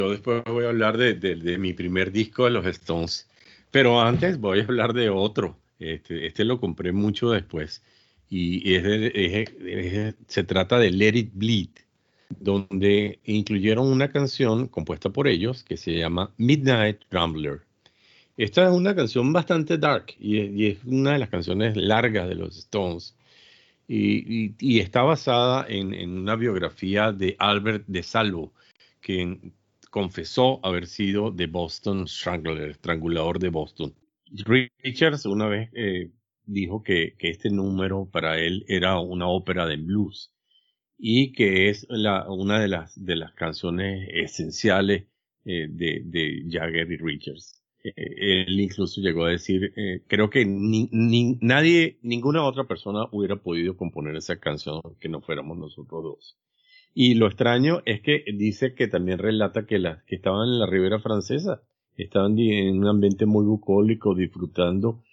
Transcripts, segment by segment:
Yo después voy a hablar de mi primer disco de los Stones, pero antes voy a hablar de otro. Este lo compré mucho después y se trata de Let It Bleed, donde incluyeron una canción compuesta por ellos que se llama Midnight Rambler. Esta es una canción bastante dark y es una de las canciones largas de los Stones y está basada en una biografía de Albert de Salvo, quien confesó haber sido de Boston Strangler, estrangulador de Boston. Richards una vez dijo que este número para él era una ópera de blues y que es una de las canciones esenciales de Jagger y Richards. Él incluso llegó a decir, creo que ninguna otra persona hubiera podido componer esa canción que no fuéramos nosotros dos. Y lo extraño es que dice que también relata que que estaban en la Ribera Francesa, estaban en un ambiente muy bucólico, disfrutando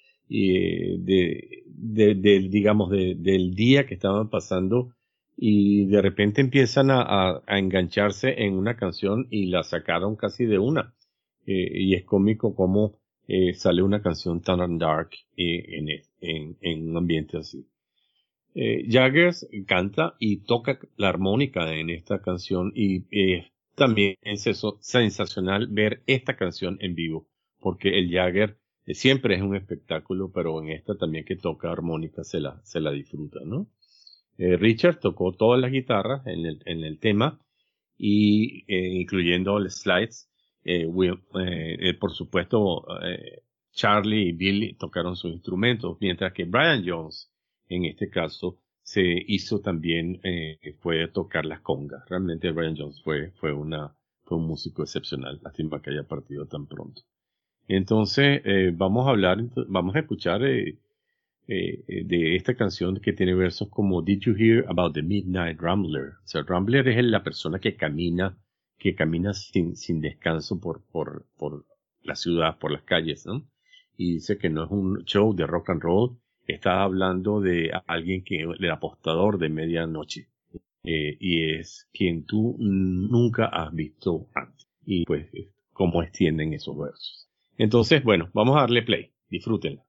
digamos, del día que estaban pasando, y de repente empiezan a engancharse en una canción y la sacaron casi de una. Y es cómico cómo sale una canción tan dark en un ambiente así. Jagger canta y toca la armónica en esta canción y también es sensacional ver esta canción en vivo, porque el Jagger siempre es un espectáculo, pero en esta también que toca armónica se la disfruta, ¿no? Richard tocó todas las guitarras en el tema y incluyendo los slides. Por supuesto, Charlie y Billy tocaron sus instrumentos, mientras que Brian Jones, en este caso, se hizo también, fue a tocar las congas. Realmente Brian Jones fue un músico excepcional. Lástima que haya partido tan pronto. Entonces, vamos a escuchar de esta canción que tiene versos como Did you hear about the Midnight Rambler? O sea, Rambler es la persona que camina sin descanso por la ciudad, por las calles, ¿no? Y dice que no es un show de rock and roll, está hablando de alguien el apostador de medianoche, y es quien tú nunca has visto antes. Y pues, cómo extienden esos versos. Entonces, bueno, vamos a darle play, disfrútenla.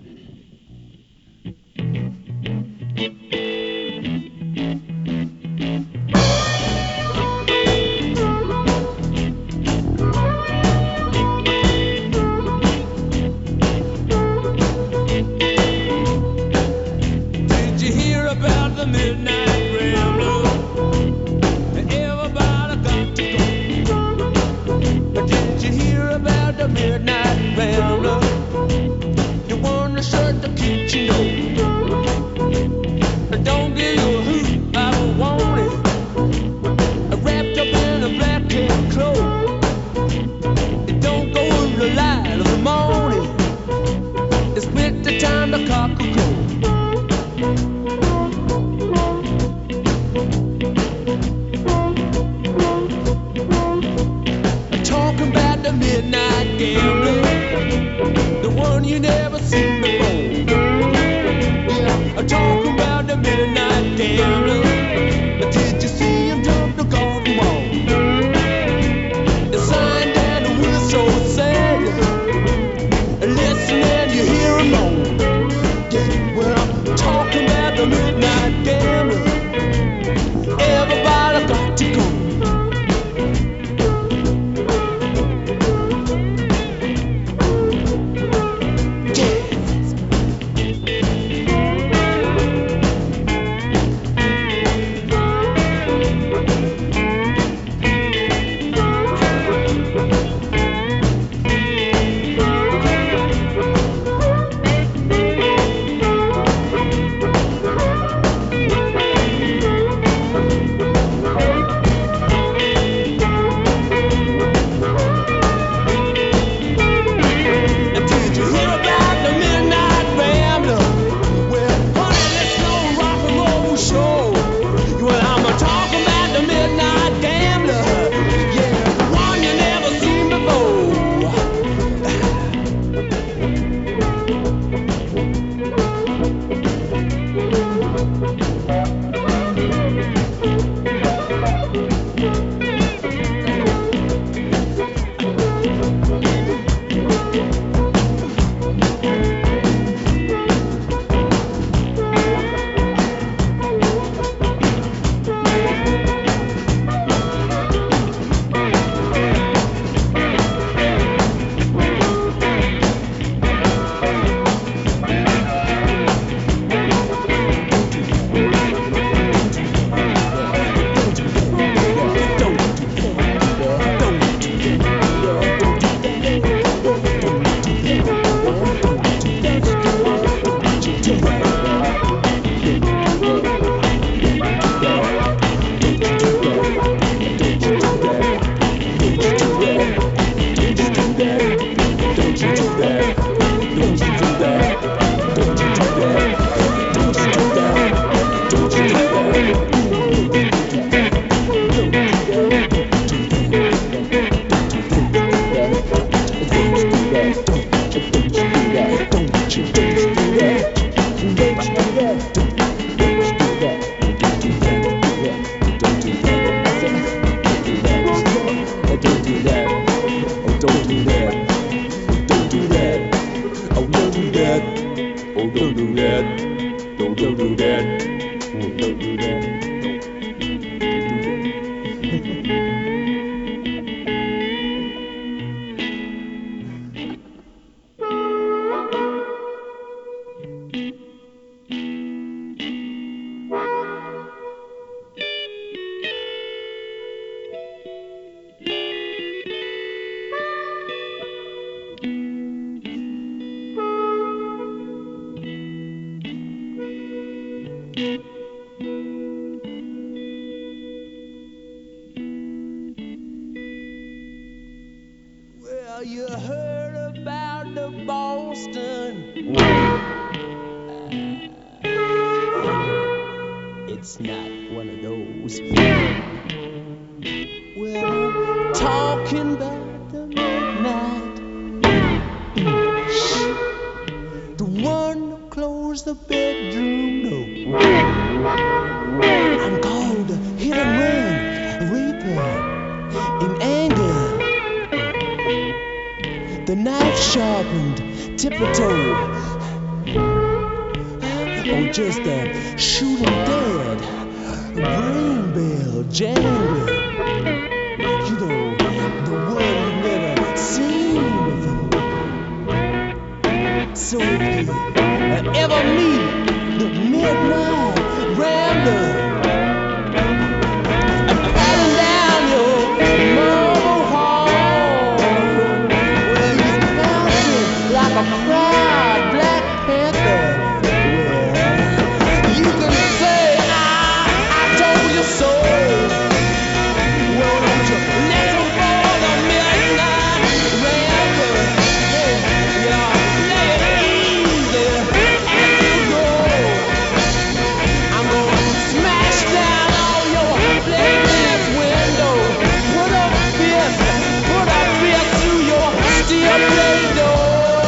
Midnight Rambler, you wanna shut the kitchen door. Don't give you a hoot, I don't want it. Wrapped up in a black cat cloak. It don't go in the light of the morning. It's with the time the cock will crow. Talking about the midnight gambler, the one you never seen before. I'm talking about the midnight gambler. Did you see him jump the garden wall? The sign down the whistle said, listen and you hear him moan. Yeah, well, I'm talking about the midnight gambler. Everybody got to go. Well, you heard about the Boston. It's not one of those. Well, I'm talking about the midnight. The one who closed the bedroom door. I'm called a hit and run, a reaper in anger. The knife sharpened, tip-a-toe. Oh, just a shooting dead, a brain bell jangle. You know, the one you've never seen before. So if you ever meet the midnight rambler, patting down your marble hall, well, he's pouncing like a proud Black Panther. Well, you can say I told you so. Well, don't you listen for the midnight rambler. Hey, yeah, lay it easy as you go. I'm gonna smash down all your plainless windows. Put a fist through your steel plate door.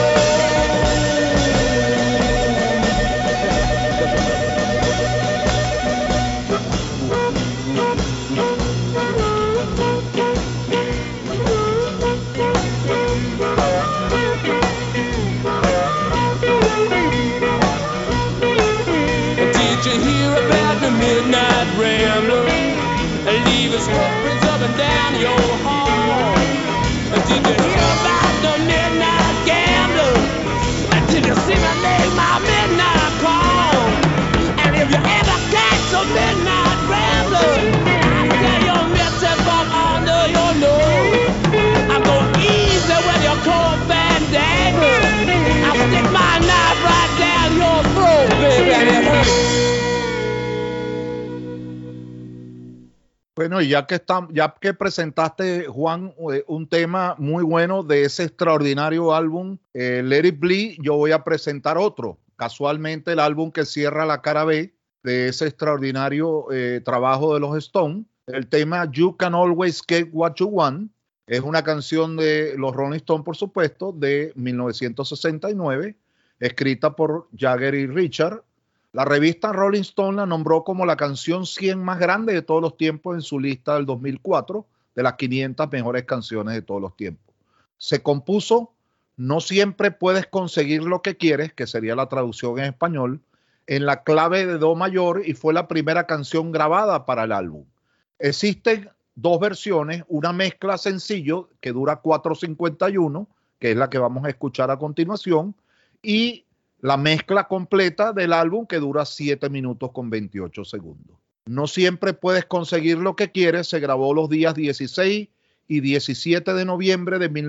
Did you hear about the midnight rambler? Leave his footprints up and down your hall. Did you hear about the midnight gambler? Did you see me make my midnight call? And if you ever catch a midnight rambler, I say you're missing from under your nose. I'm going easy with your cold fandango. I'll stick my knife right down your throat, baby, and it hurts. Bueno, y ya que presentaste, Juan, un tema muy bueno de ese extraordinario álbum, Let It Bleed, yo voy a presentar otro. Casualmente el álbum que cierra la cara B de ese extraordinario trabajo de los Stones. El tema You Can Always Get What You Want es una canción de los Rolling Stones, por supuesto, de 1969, escrita por Jagger y Richard. La revista Rolling Stone la nombró como la canción 100 más grande de todos los tiempos en su lista del 2004 de las 500 mejores canciones de todos los tiempos. Se compuso No siempre puedes conseguir lo que quieres, que sería la traducción en español, en la clave de Do mayor y fue la primera canción grabada para el álbum. Existen dos versiones, una mezcla sencillo que dura 4:51, que es la que vamos a escuchar a continuación, y la mezcla completa del álbum que dura 7 minutos con 28 segundos. No siempre puedes conseguir lo que quieres. Se grabó los días 16 y 17 de noviembre de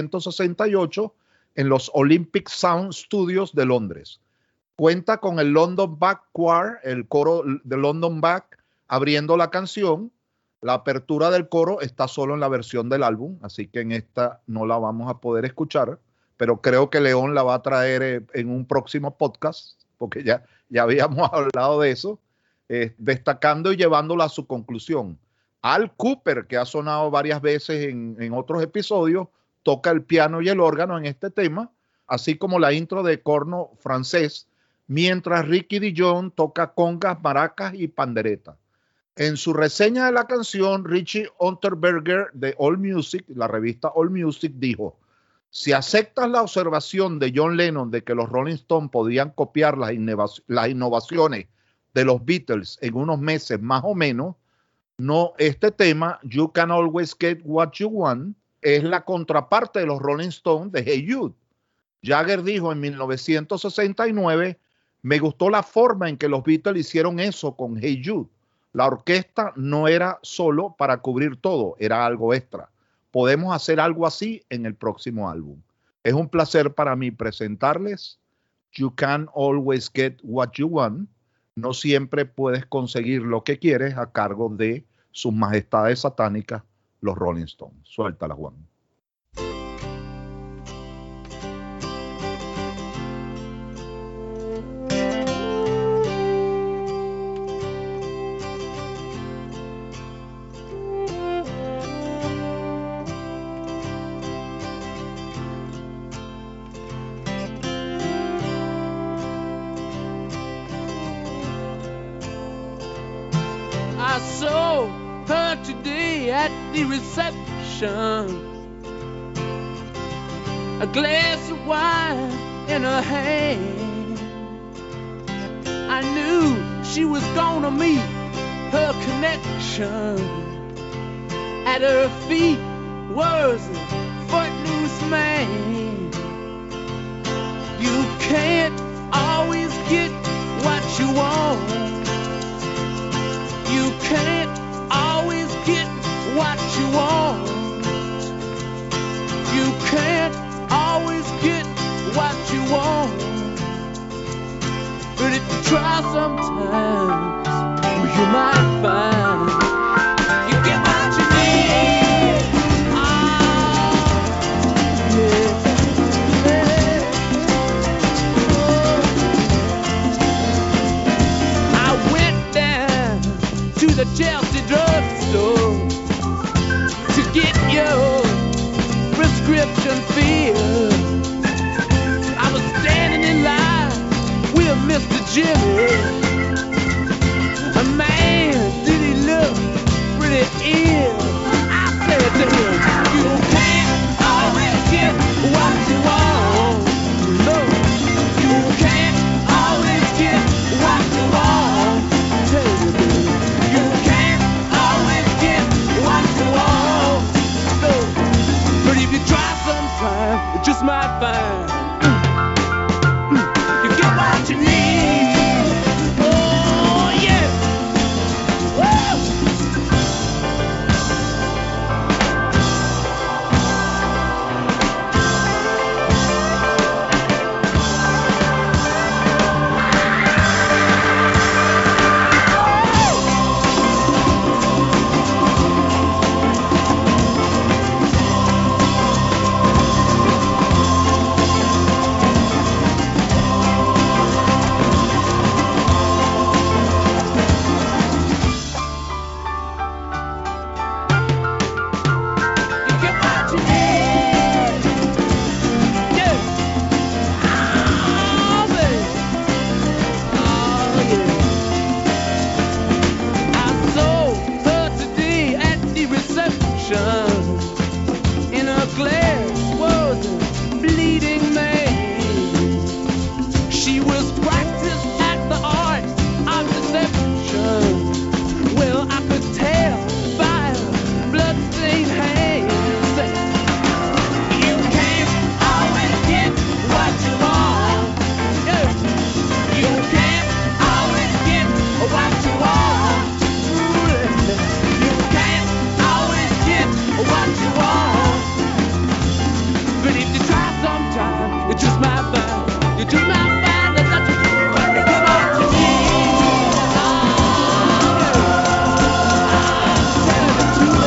1968 en los Olympic Sound Studios de Londres. Cuenta con el London Back Choir, el coro de London Back, abriendo la canción. La apertura del coro está solo en la versión del álbum, así que en esta no la vamos a poder escuchar. Pero creo que León la va a traer en un próximo podcast, porque ya habíamos hablado de eso, destacando y llevándola a su conclusión. Al Cooper, que ha sonado varias veces en otros episodios, toca el piano y el órgano en este tema, así como la intro de corno francés, mientras Ricky Dijon toca congas, maracas y pandereta. En su reseña de la canción, Richie Unterberger de AllMusic, la revista AllMusic, dijo: si aceptas la observación de John Lennon de que los Rolling Stones podían copiar las innovaciones de los Beatles en unos meses más o menos, no, este tema, You Can Always Get What You Want, es la contraparte de los Rolling Stones de Hey Jude. Jagger dijo en 1969, me gustó la forma en que los Beatles hicieron eso con Hey Jude. La orquesta no era solo para cubrir todo, era algo extra. Podemos hacer algo así en el próximo álbum. Es un placer para mí presentarles You Can Always Get What You Want. No siempre puedes conseguir lo que quieres, a cargo de sus majestades satánicas, los Rolling Stones. Suéltala, Juan. I saw her today at the reception. A glass of wine in her hand. I knew she was gonna meet her connection. At her feet was a footloose man. You can't always get what you want. You can't always get what you want. You can't always get what you want. But if you try sometimes, you might find you get what you need. Oh, yeah, yeah. Oh. I went down to the Chelsea drugstore to get your prescription filled. I was standing in line with Mr. Jimmy. A man, did he look pretty ill? I said to him, you can't always get what you want. No, you can't always get what you want. I tell you, baby, you can't always get what you want. No, but if you try sometime, you just might find you get what you need. In her glass was a bleeding man. She was practiced at the art of deception. Well, I could tell by her bloodstained hands. You can't always get what you want. You can't always get what you want. You can't always get what you want. But if you try sometime, you just might find, you just might find that that's what you get what you need. Oh, yeah. Tell the truth.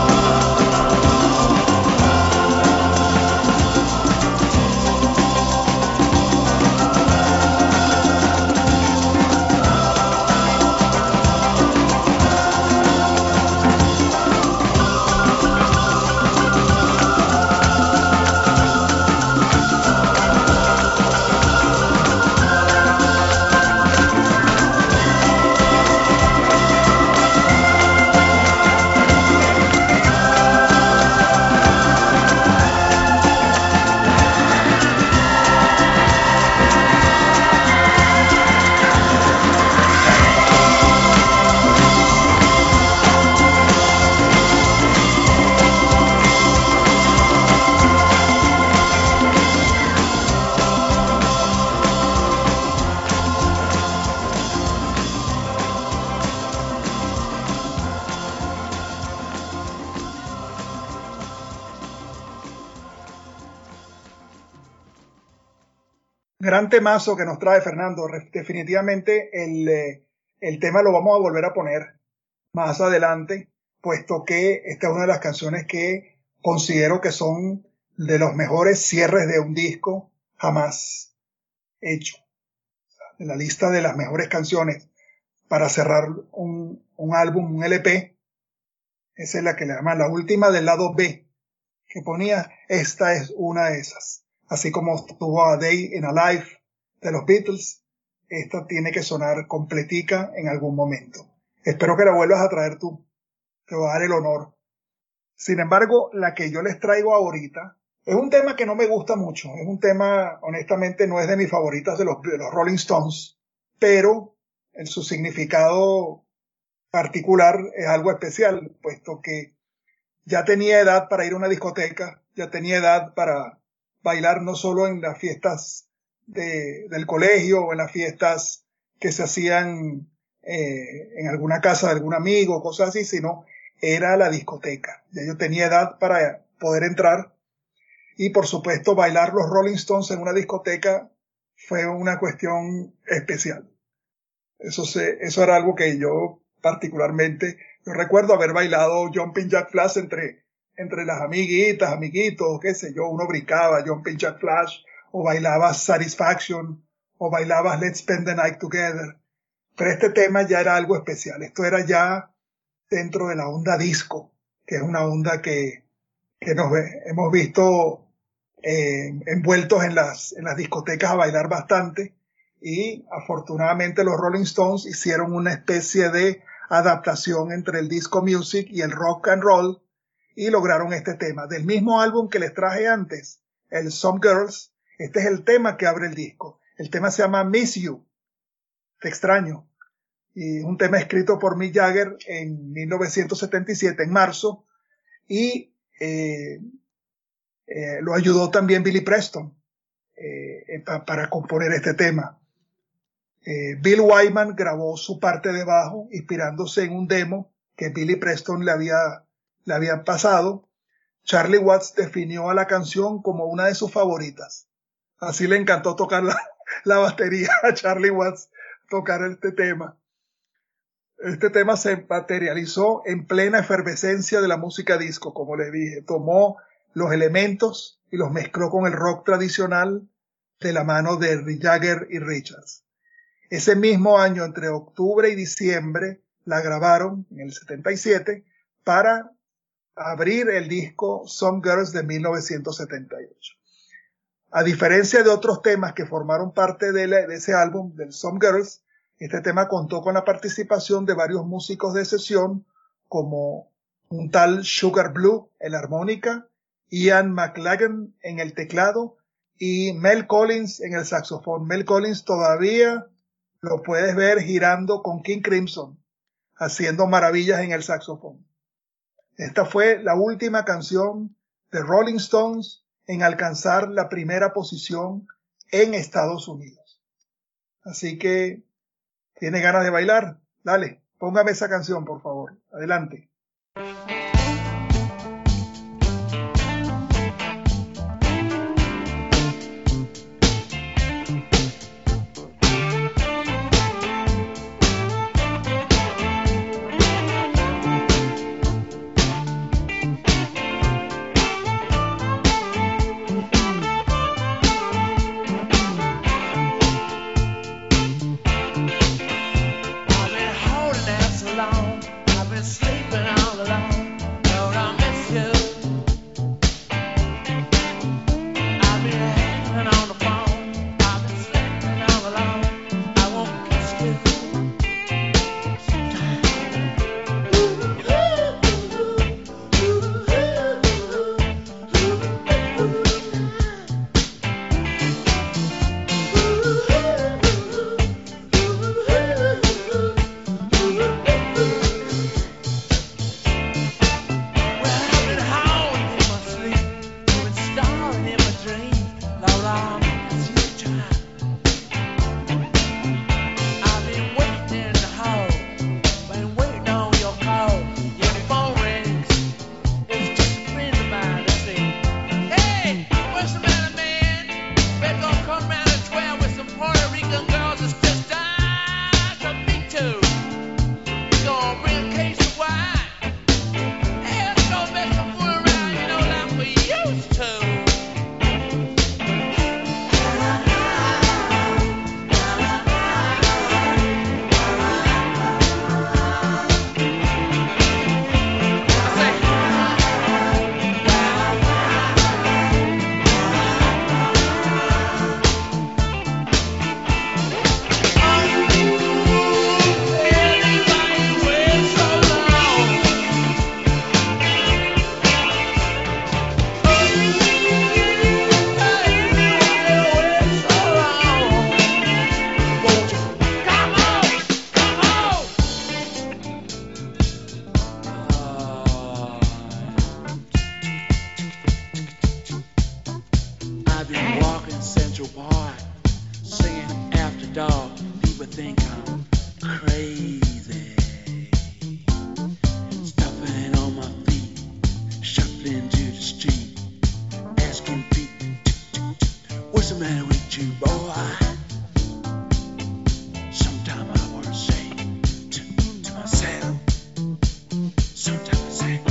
Gran temazo que nos trae Fernando. Definitivamente el tema lo vamos a volver a poner más adelante, puesto que esta es una de las canciones que considero que son de los mejores cierres de un disco jamás hecho. En la lista de las mejores canciones para cerrar un álbum, un LP, esa es la que le llaman la última del lado B, que ponía, esta es una de esas. Así como tuvo A Day in a Life de los Beatles, esta tiene que sonar completica en algún momento. Espero que la vuelvas a traer tú. Te voy a dar el honor. Sin embargo, la que yo les traigo ahorita es un tema que no me gusta mucho. Es un tema, honestamente, no es de mis favoritas de los Rolling Stones, pero en su significado particular es algo especial, puesto que ya tenía edad para ir a una discoteca, ya tenía edad para bailar no solo en las fiestas del colegio o en las fiestas que se hacían en alguna casa de algún amigo, cosas así, sino era la discoteca. Ya yo tenía edad para poder entrar y, por supuesto, bailar los Rolling Stones en una discoteca fue una cuestión especial. Eso era algo que yo particularmente, yo recuerdo haber bailado Jumping Jack Flash entre las amiguitas, amiguitos, qué sé yo, uno brincaba Jumping Jack Flash, o bailaba Satisfaction, o bailaba Let's Spend the Night Together. Pero este tema ya era algo especial. Esto era ya dentro de la onda disco, que es una onda que nos hemos visto envueltos en las discotecas a bailar bastante. Y afortunadamente los Rolling Stones hicieron una especie de adaptación entre el disco music y el rock and roll y lograron este tema. Del mismo álbum que les traje antes, el Some Girls, este es el tema que abre el disco. El tema se llama Miss You, Te extraño. Y es un tema escrito por Mick Jagger en 1977, en marzo, y lo ayudó también Billy Preston para componer este tema. Bill Wyman grabó su parte de bajo inspirándose en un demo que Billy Preston le había pasado. Charlie Watts definió a la canción como una de sus favoritas. Así le encantó tocar la batería a Charlie Watts, tocar este tema. Este tema se materializó en plena efervescencia de la música disco, como les dije. Tomó los elementos y los mezcló con el rock tradicional de la mano de Jagger y Richards. Ese mismo año, entre octubre y diciembre, la grabaron en el 77 para abrir el disco Some Girls de 1978. A diferencia de otros temas que formaron parte de ese álbum, del Some Girls, este tema contó con la participación de varios músicos de sesión, como un tal Sugar Blue en la armónica, Ian McLagan en el teclado y Mel Collins en el saxofón. Mel Collins todavía lo puedes ver girando con King Crimson, haciendo maravillas en el saxofón. Esta fue la última canción de Rolling Stones en alcanzar la primera posición en Estados Unidos. Así que, ¿tiene ganas de bailar? Dale, póngame esa canción, por favor. Adelante. I've been sleeping all alone. I've been walking Central Park, singing after dark. People think I'm crazy. Stuffing on my feet, shuffling to the street, asking people, what's the matter with you, boy? Sometimes I want to say to myself, sometimes I say,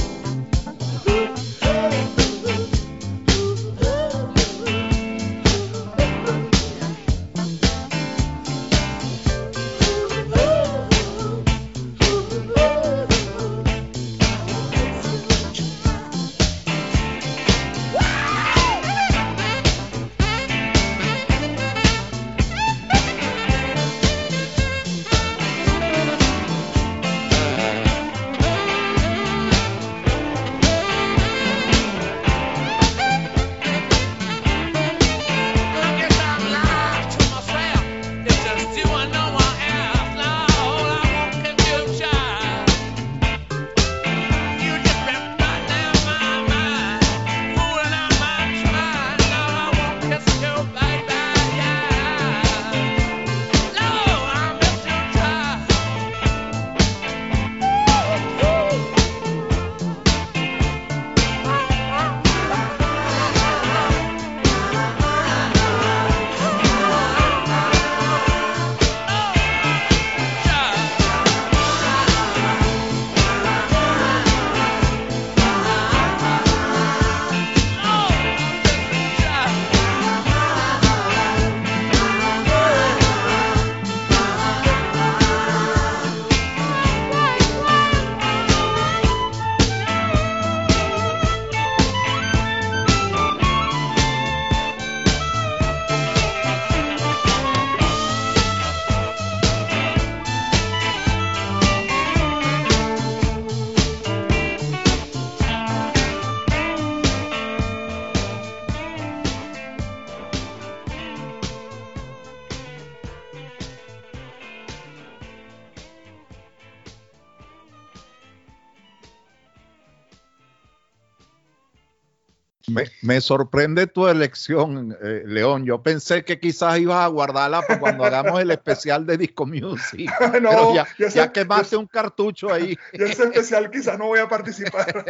Me sorprende tu elección, León. Yo pensé que quizás ibas a guardarla para cuando hagamos el especial de Disco Music. No, pero ya quemaste un cartucho ahí. Yo ese especial quizás no voy a participar.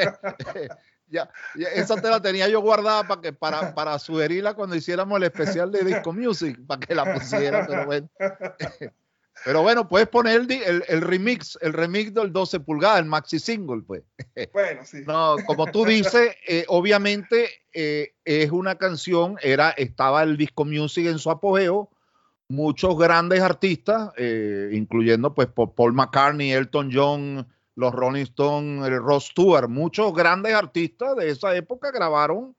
ya, esa te la tenía yo guardada para sugerirla cuando hiciéramos el especial de Disco Music, para que la pusiera, pero bueno. Pero bueno, puedes poner el remix del 12 pulgadas, el maxi single, pues. Bueno, sí. No, como tú dices, obviamente es una canción, estaba el Disco Music en su apogeo, muchos grandes artistas, incluyendo pues Paul McCartney, Elton John, los Rolling Stones, Rod Stewart, muchos grandes artistas de esa época grabaron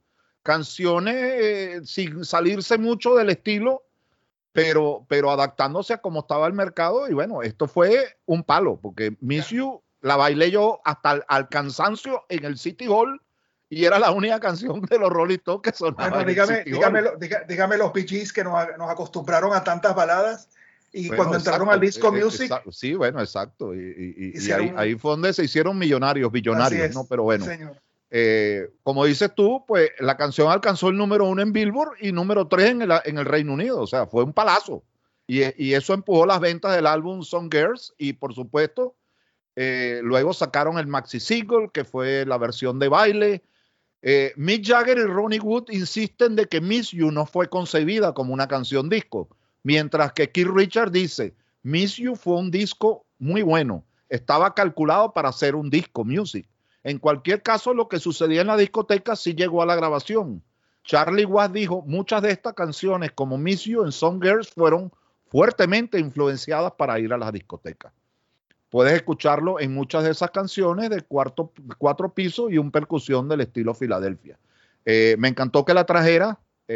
canciones sin salirse mucho del estilo, pero adaptándose a cómo estaba el mercado. Y bueno, esto fue un palo, porque Miss You la bailé yo hasta al cansancio en el City Hall, y era la única canción de los Rolling Stones que sonaba. Bueno, dígame los Bee Gees que nos acostumbraron a tantas baladas, y bueno, cuando entraron al Disco Music. Sí, bueno, exacto. Y ahí fue donde se hicieron billonarios, ¿no? Pero bueno. Sí, como dices tú, pues la canción alcanzó el número 1 en Billboard y número 3 en el Reino Unido. O sea, fue un palazo. Y eso empujó las ventas del álbum Some Girls. Y por supuesto, luego sacaron el maxi single, que fue la versión de baile. Mick Jagger y Ronnie Wood insisten de que Miss You no fue concebida como una canción disco, mientras que Keith Richards dice: Miss You fue un disco muy bueno, estaba calculado para ser un disco music. En cualquier caso, lo que sucedía en la discoteca sí llegó a la grabación. Charlie Watts dijo: muchas de estas canciones, como Miss You and Some Girls, fueron fuertemente influenciadas para ir a las discotecas. Puedes escucharlo en muchas de esas canciones de cuatro pisos y un percusión del estilo Filadelfia. Me encantó que la trajera,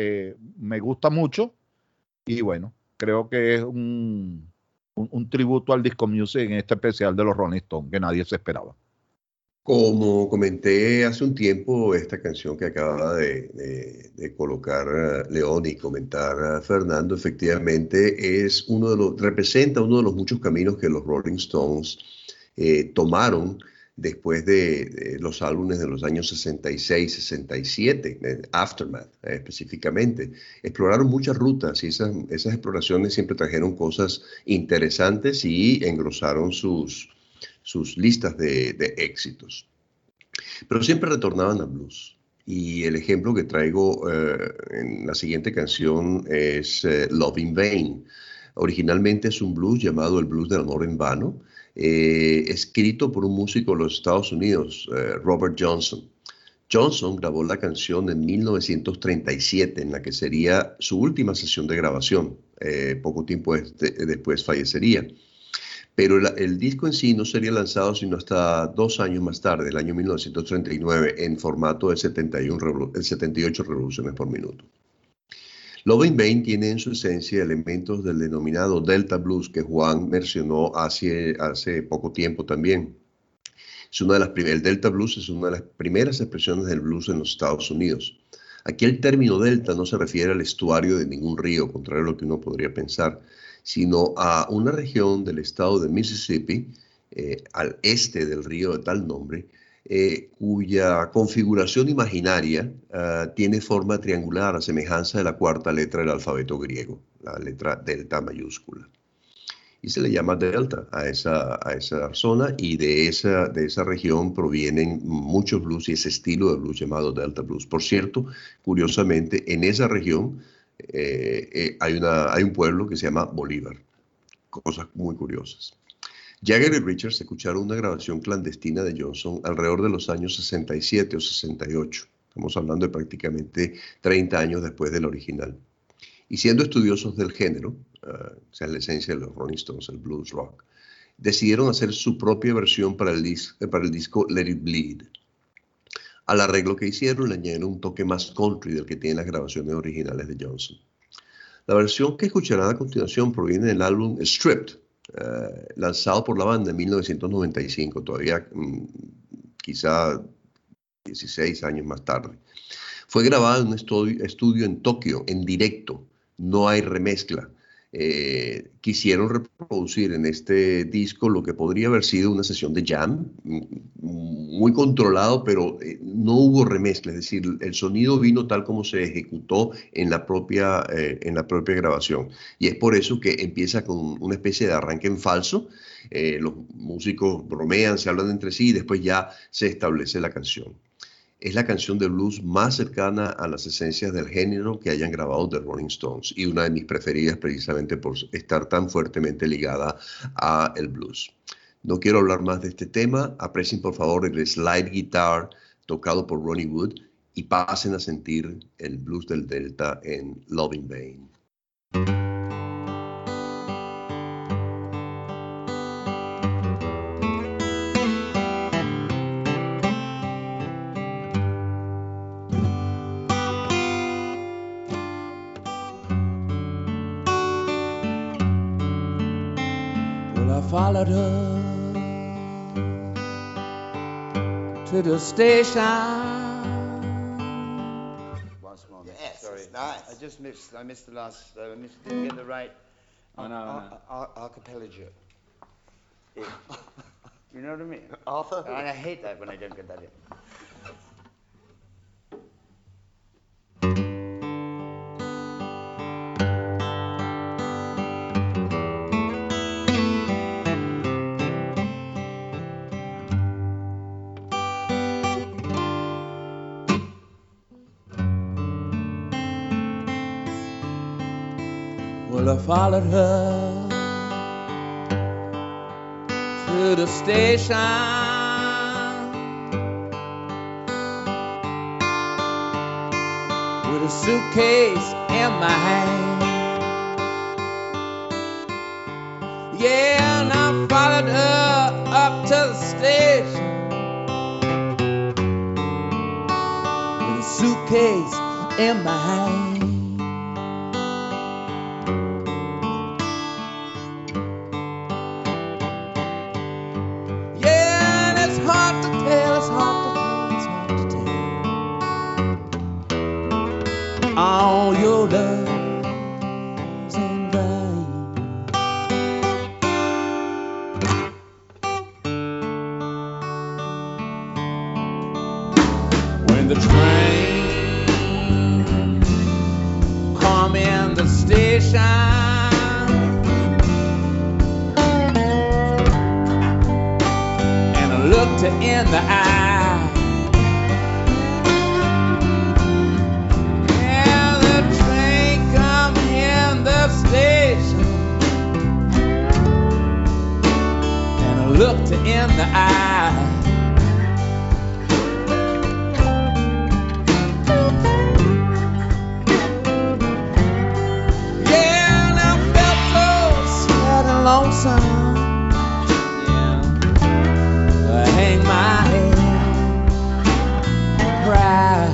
me gusta mucho, y bueno, creo que es un tributo al Disco Music en este especial de los Rolling Stones que nadie se esperaba. Como comenté hace un tiempo, esta canción que acaba de colocar León y comentar Fernando, efectivamente representa uno de los muchos caminos que los Rolling Stones tomaron después de los álbumes de los años 66, 67, Aftermath específicamente. Exploraron muchas rutas y esas exploraciones siempre trajeron cosas interesantes y engrosaron sus listas de éxitos. Pero siempre retornaban al blues. Y el ejemplo que traigo en la siguiente canción es Love in Vain. Originalmente es un blues llamado el blues del amor en vano, escrito por un músico de los Estados Unidos, Robert Johnson. Johnson grabó la canción en 1937, en la que sería su última sesión de grabación. Poco tiempo después fallecería. Pero el disco en sí no sería lanzado sino hasta 2 años más tarde, el año 1939, en formato de 78 revoluciones por minuto. Love in Vain tiene en su esencia elementos del denominado Delta Blues que Juan mencionó hace poco tiempo también. El Delta Blues es una de las primeras expresiones del blues en los Estados Unidos. Aquí el término Delta no se refiere al estuario de ningún río, contrario a lo que uno podría pensar, sino a una región del estado de Mississippi, al este del río de tal nombre, cuya configuración imaginaria tiene forma triangular a semejanza de la 4ª letra del alfabeto griego, la letra delta mayúscula. Y se le llama delta a esa zona, y de esa región provienen muchos blues y ese estilo de blues llamado delta blues. Por cierto, curiosamente, en esa región hay un pueblo que se llama Bolívar. Cosas muy curiosas. Jagger y Richards escucharon una grabación clandestina de Johnson alrededor de los años 67 o 68. Estamos hablando de prácticamente 30 años después del original. Y siendo estudiosos del género, o sea, la esencia de los Rolling Stones, el blues rock, decidieron hacer su propia versión para el disco Let It Bleed. Al arreglo que hicieron le añadieron un toque más country del que tienen las grabaciones originales de Johnson. La versión que escucharán a continuación proviene del álbum Stripped, lanzado por la banda en 1995, todavía quizá 16 años más tarde. Fue grabada en un estudio en Tokio, en directo, no hay remezcla. Quisieron reproducir en este disco lo que podría haber sido una sesión de jam, muy controlado, pero no hubo remezcla, es decir, el sonido vino tal como se ejecutó en la propia grabación. Y es por eso que empieza con una especie de arranque en falso, los músicos bromean, se hablan entre sí y después ya se establece la canción. Es la canción de blues más cercana a las esencias del género que hayan grabado The Rolling Stones y una de mis preferidas precisamente por estar tan fuertemente ligada a el blues. No quiero hablar más de este tema. Aprecien por favor el slide guitar tocado por Ronnie Wood y pasen a sentir el blues del Delta en Love in Vain. Followed her to the station. Once more. Yes, Sorry. it's nice. I missed the last. Didn't get the right. Archipelago. Yeah. You know what I mean? Arthur? And I hate that when I don't get that in. Well, I followed her to the station. With a suitcase in my hand. Yeah, and I followed her up to the station. With a suitcase in my hand. Hard to tell all your love's in vain. When the train come in the station and I looked her in the eye, and the train come in the station and I looked her in the eye. Lonesome, yeah. I hang my head, cry.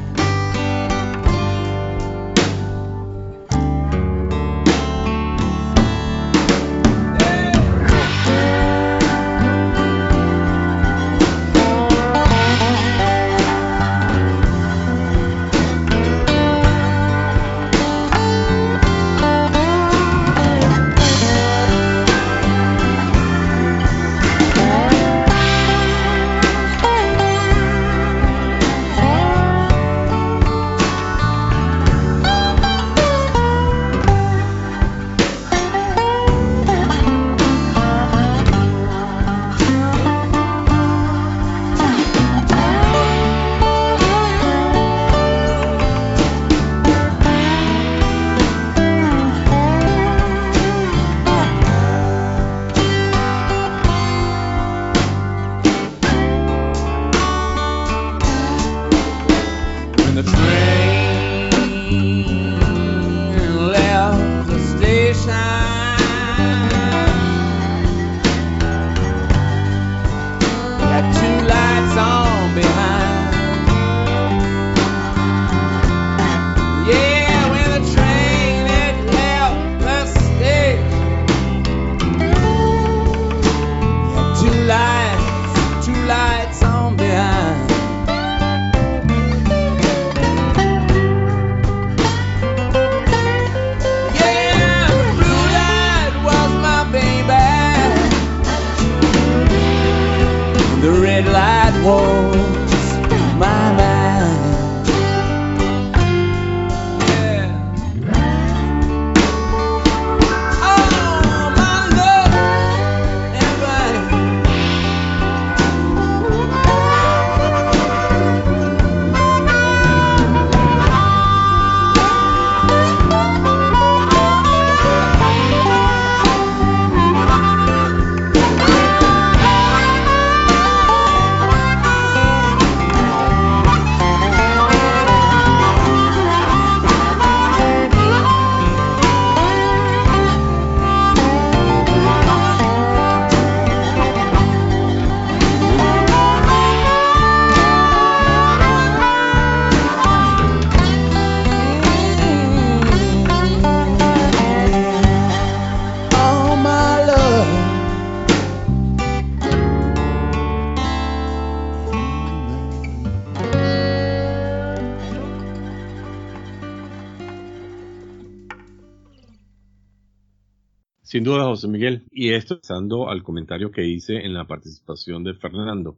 Sin duda, José Miguel. Y esto pasando al comentario que hice en la participación de Fernando.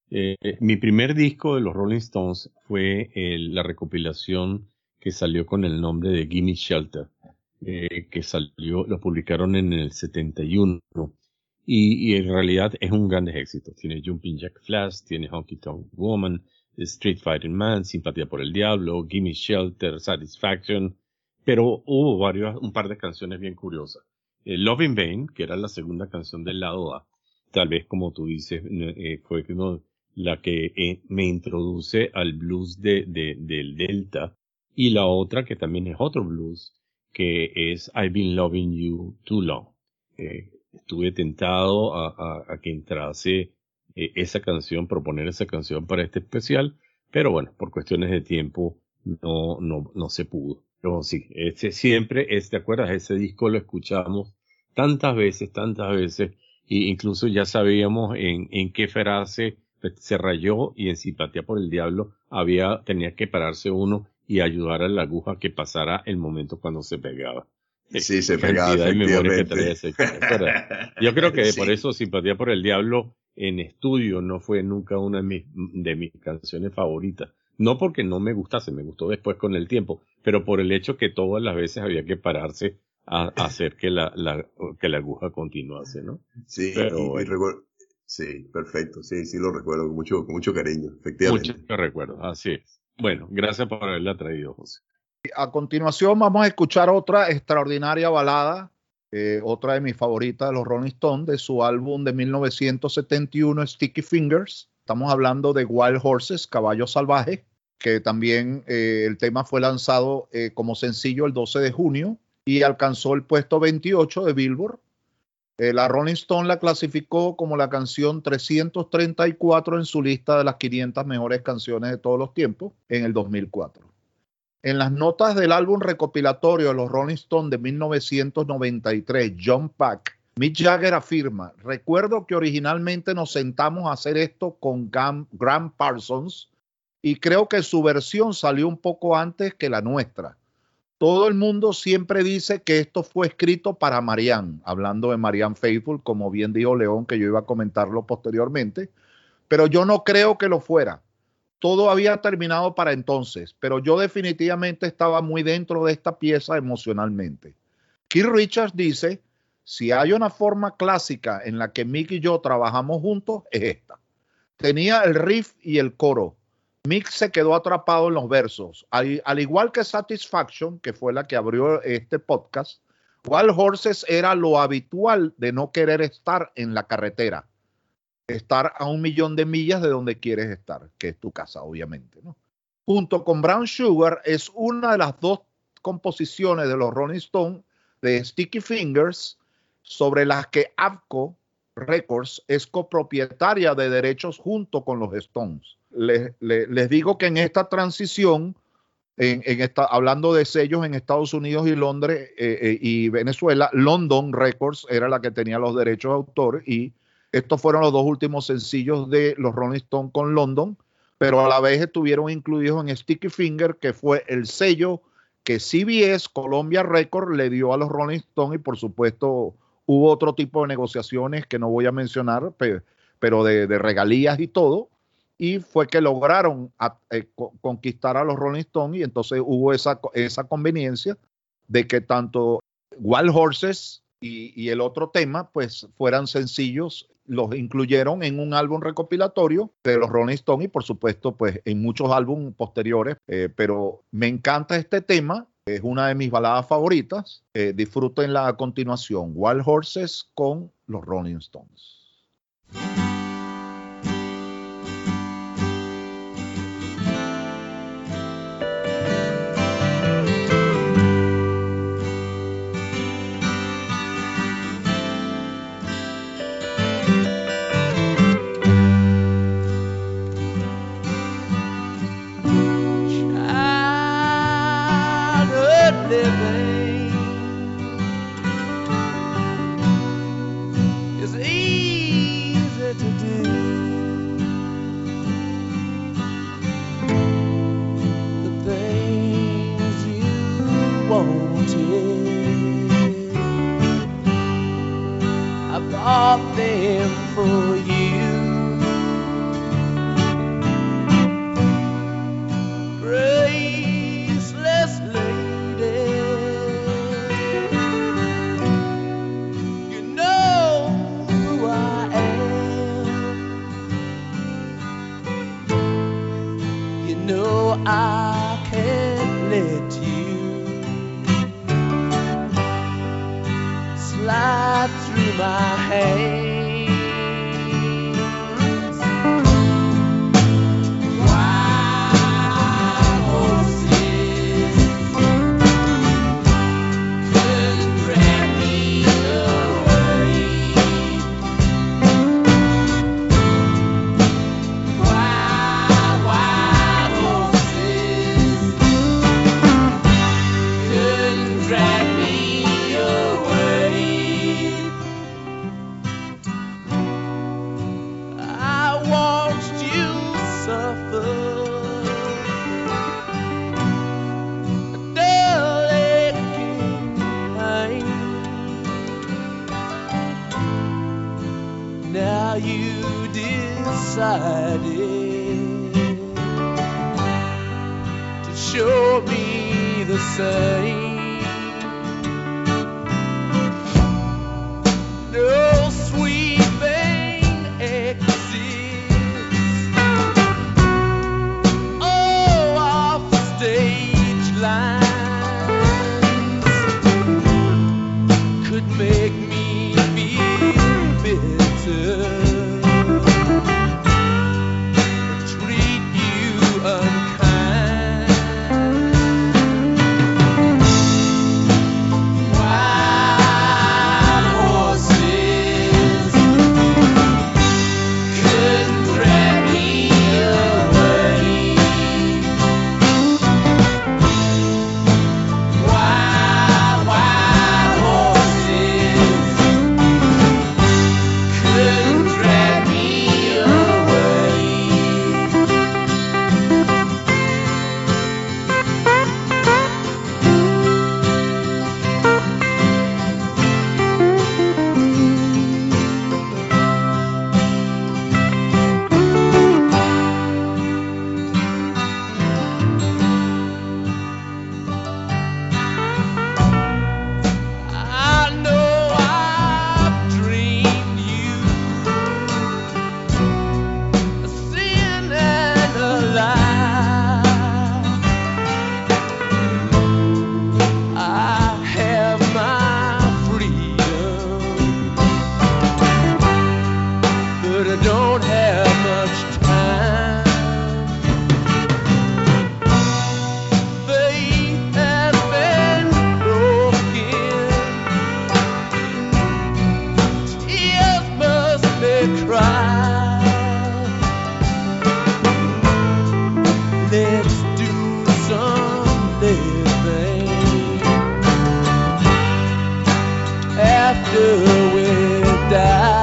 Mi primer disco de los Rolling Stones fue la recopilación que salió con el nombre de Gimme Shelter, que lo publicaron en el 71. Y en realidad es un gran éxito. Tiene Jumping Jack Flash, tiene Honky Tonk Woman, Street Fighting Man, Simpatía por el Diablo, Gimme Shelter, Satisfaction. Pero hubo un par de canciones bien curiosas. Love in Vain, que era la segunda canción del lado A, tal vez como tú dices, fue la que me introduce al blues del Delta, y la otra que también es otro blues, que es I've Been Loving You Too Long. Estuve tentado a que entrase esa canción, proponer esa canción para este especial, pero bueno, por cuestiones de tiempo no se pudo. Pero sí, ¿te acuerdas? Ese disco lo escuchamos tantas veces, y incluso ya sabíamos en qué frase se rayó, y en Simpatía por el Diablo tenía que pararse uno y ayudar a la aguja que pasara el momento cuando se pegaba. Sí, se pegaba, Cantidad de memoria que traía efectivamente. ese chico, ¿verdad? Yo creo que Sí. por eso Simpatía por el Diablo en estudio no fue nunca una de mis canciones favoritas. No porque no me gustase, me gustó después con el tiempo, pero por el hecho que todas las veces había que pararse a hacer que la aguja continuase, ¿no? Sí, Pero y bueno, sí, perfecto. Sí, sí lo recuerdo con mucho cariño, efectivamente. muchos recuerdos, así es. Bueno, gracias por haberla traído, José. A continuación vamos a escuchar otra extraordinaria balada, otra de mis favoritas de los Rolling Stones, de su álbum de 1971, Sticky Fingers. Estamos hablando de Wild Horses, Caballo Salvaje, que también el tema fue lanzado como sencillo el 12 de junio y alcanzó el puesto 28 de Billboard. La Rolling Stone la clasificó como la canción 334 en su lista de las 500 mejores canciones de todos los tiempos en el 2004. En las notas del álbum recopilatorio de los Rolling Stones de 1993, Jump Back, Mick Jagger afirma: recuerdo que originalmente nos sentamos a hacer esto con Graham Parsons y creo que su versión salió un poco antes que la nuestra. Todo el mundo siempre dice que esto fue escrito para Marianne, hablando de Marianne Faithfull, como bien dijo León, que yo iba a comentarlo posteriormente, pero yo no creo que lo fuera. Todo había terminado para entonces, pero yo definitivamente estaba muy dentro de esta pieza emocionalmente. Keith Richards dice: si hay una forma clásica en la que Mick y yo trabajamos juntos, es esta. Tenía el riff y el coro. Mick se quedó atrapado en los versos. Al igual que Satisfaction, que fue la que abrió este podcast, Wild Horses era lo habitual de no querer estar en la carretera. Estar a 1.000.000 de millas de donde quieres estar, que es tu casa, obviamente, ¿no? Junto con Brown Sugar es una de las dos composiciones de los Rolling Stones de Sticky Fingers sobre las que Avco Records es copropietaria de derechos junto con los Stones. Les digo que en esta transición, hablando de sellos en Estados Unidos y Londres y Venezuela, London Records era la que tenía los derechos de autor y estos fueron los dos últimos sencillos de los Rolling Stones con London, pero a la vez estuvieron incluidos en Sticky Finger, que fue el sello que CBS, Columbia Records, le dio a los Rolling Stones y por supuesto hubo otro tipo de negociaciones que no voy a mencionar, pero de regalías y todo, y fue que lograron conquistar a los Rolling Stones y entonces hubo esa conveniencia de que tanto Wild Horses y el otro tema pues fueran sencillos, los incluyeron en un álbum recopilatorio de los Rolling Stones y por supuesto pues en muchos álbumes posteriores, pero me encanta este tema, es una de mis baladas favoritas. Disfrútenla a continuación, Wild Horses con los Rolling Stones. you decided to show me the same. No sweet thing exists. Oh, off the stage lines could make me feel bitter, treat you unkind. Wild horses couldn't drag me away. Wild horses couldn't drag me away. I know I've dreamed you a sin and a lie. I have my freedom, but I don't have much time. Faith has been broken, tears must be cried. Let's do some living after we die.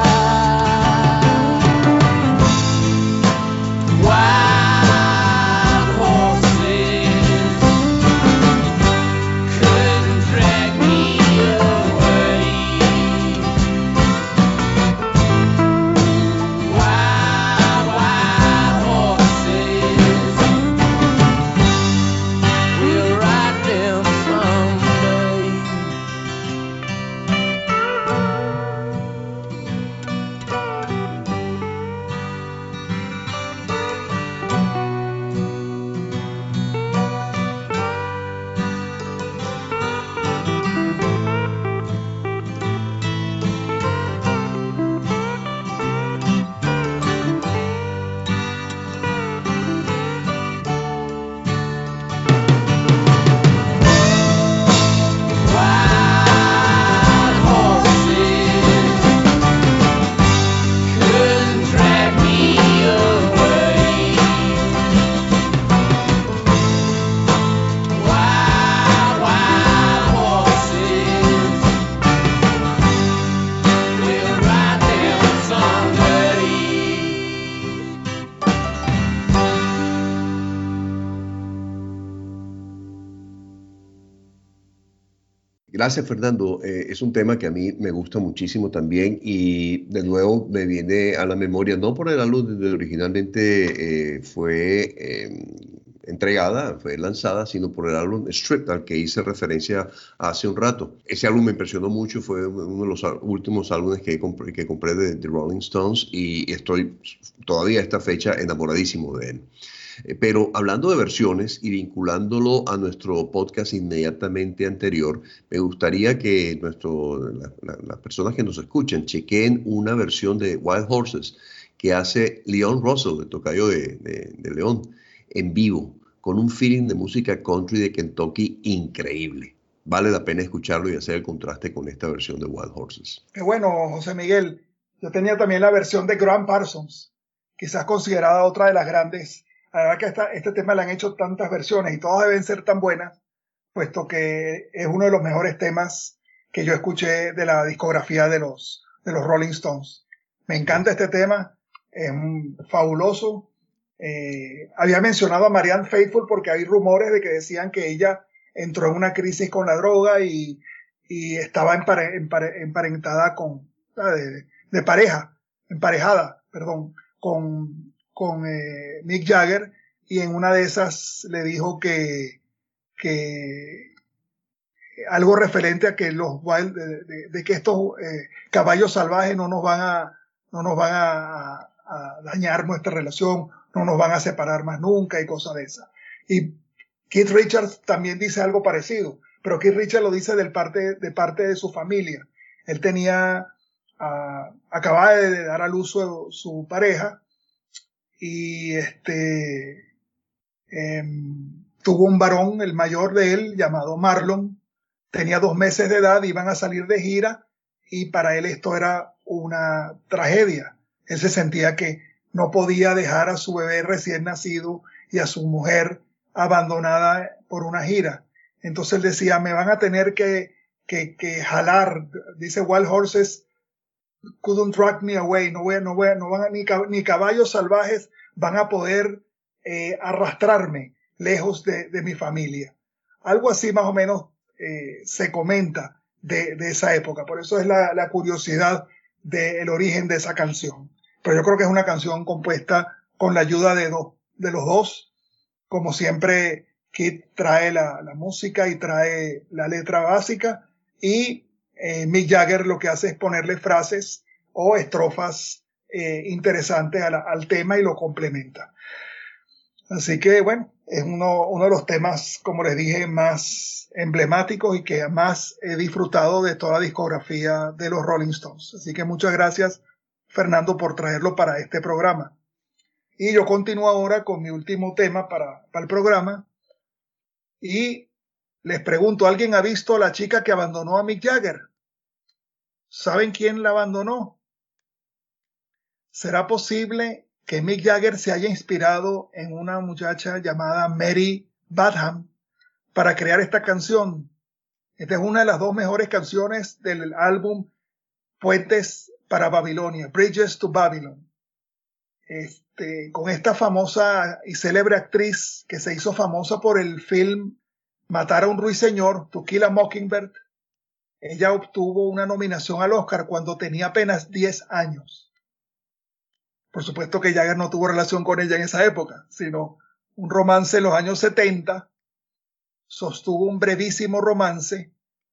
Wild horses couldn't drag me away. Wild horses will ride them someday. Wild horses couldn't drag me away. Wild horses will ride them someday. Gracias, Fernando. Es un tema que a mí me gusta muchísimo también y de nuevo me viene a la memoria, no por el álbum donde originalmente fue entregada, fue lanzada, sino por el álbum Stripped, al que hice referencia hace un rato. Ese álbum me impresionó mucho, fue uno de los últimos álbumes que compré de The Rolling Stones y estoy todavía a esta fecha enamoradísimo de él. Pero hablando de versiones y vinculándolo a nuestro podcast inmediatamente anterior, me gustaría que las personas que nos escuchan chequen una versión de Wild Horses que hace Leon Russell, el tocayo de León, en vivo, con un feeling de música country de Kentucky increíble. Vale la pena escucharlo y hacer el contraste con esta versión de Wild Horses. Qué bueno, José Miguel. Yo tenía también la versión de Graham Parsons, quizás considerada otra de las grandes. La verdad que este tema le han hecho tantas versiones y todas deben ser tan buenas, puesto que es uno de los mejores temas que yo escuché de la discografía de los Rolling Stones. Me encanta este tema, es fabuloso. Había mencionado a Marianne Faithfull porque hay rumores de que decían que ella entró en una crisis con la droga y eestaba emparentada de pareja emparejada, perdón, con Mick Jagger, y en una de esas le dijo que algo referente a que los wild, de que estos caballos salvajes no nos van a dañar nuestra relación, no nos van a separar más nunca y cosas de esas. Y Keith Richards también dice algo parecido, pero Keith Richards lo dice de parte de su familia. Él acababa de dar a luz su pareja, y tuvo un varón, el mayor de él, llamado Marlon. Tenía 2 meses de edad, iban a salir de gira, y para él esto era una tragedia. Él se sentía que no podía dejar a su bebé recién nacido y a su mujer abandonada por una gira. Entonces él decía, me van a tener que jalar. Dice, wild horses couldn't drag me away. Ni caballos salvajes van a poder arrastrarme lejos de mi familia. Algo así más o menos se comenta de esa época. Por eso es la curiosidad del origen de esa canción. Pero yo creo que es una canción compuesta con la ayuda de los dos. Como siempre, Keith trae la música y trae la letra básica, y Mick Jagger lo que hace es ponerle frases o estrofas interesantes al tema y lo complementa. Así que bueno, es uno de los temas, como les dije, más emblemáticos y que más he disfrutado de toda la discografía de los Rolling Stones. Así que muchas gracias, Fernando, por traerlo para este programa. Y yo continúo ahora con mi último tema para el programa, y les pregunto, ¿alguien ha visto a la chica que abandonó a Mick Jagger? ¿Saben quién la abandonó? ¿Será posible que Mick Jagger se haya inspirado en una muchacha llamada Mary Badham para crear esta canción? Esta es una de las 2 mejores canciones del álbum Puentes para Babilonia, Bridges to Babylon. Con esta famosa y célebre actriz que se hizo famosa por el film Matar a un ruiseñor, To Kill a Mockingbird, ella obtuvo una nominación al Oscar cuando tenía apenas 10 años. Por supuesto que Jagger no tuvo relación con ella en esa época, sino un romance en los años 70, sostuvo un brevísimo romance,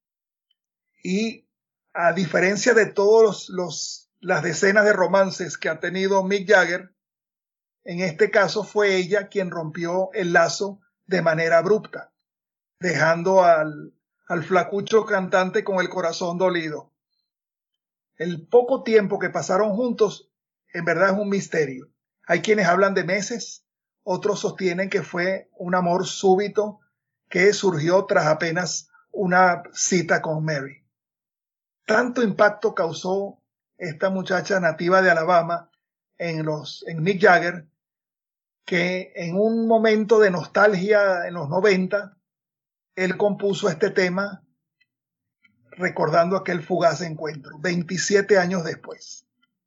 y a diferencia de todos las decenas de romances que ha tenido Mick Jagger, en este caso fue ella quien rompió el lazo de manera abrupta, dejando al flacucho cantante con el corazón dolido. El poco tiempo que pasaron juntos en verdad es un misterio. Hay quienes hablan de meses, otros sostienen que fue un amor súbito que surgió tras apenas una cita con Mary. Tanto impacto causó esta muchacha nativa de Alabama en Mick Jagger, que en un momento de nostalgia en los 90, él compuso este tema recordando aquel fugaz encuentro, 27 años después.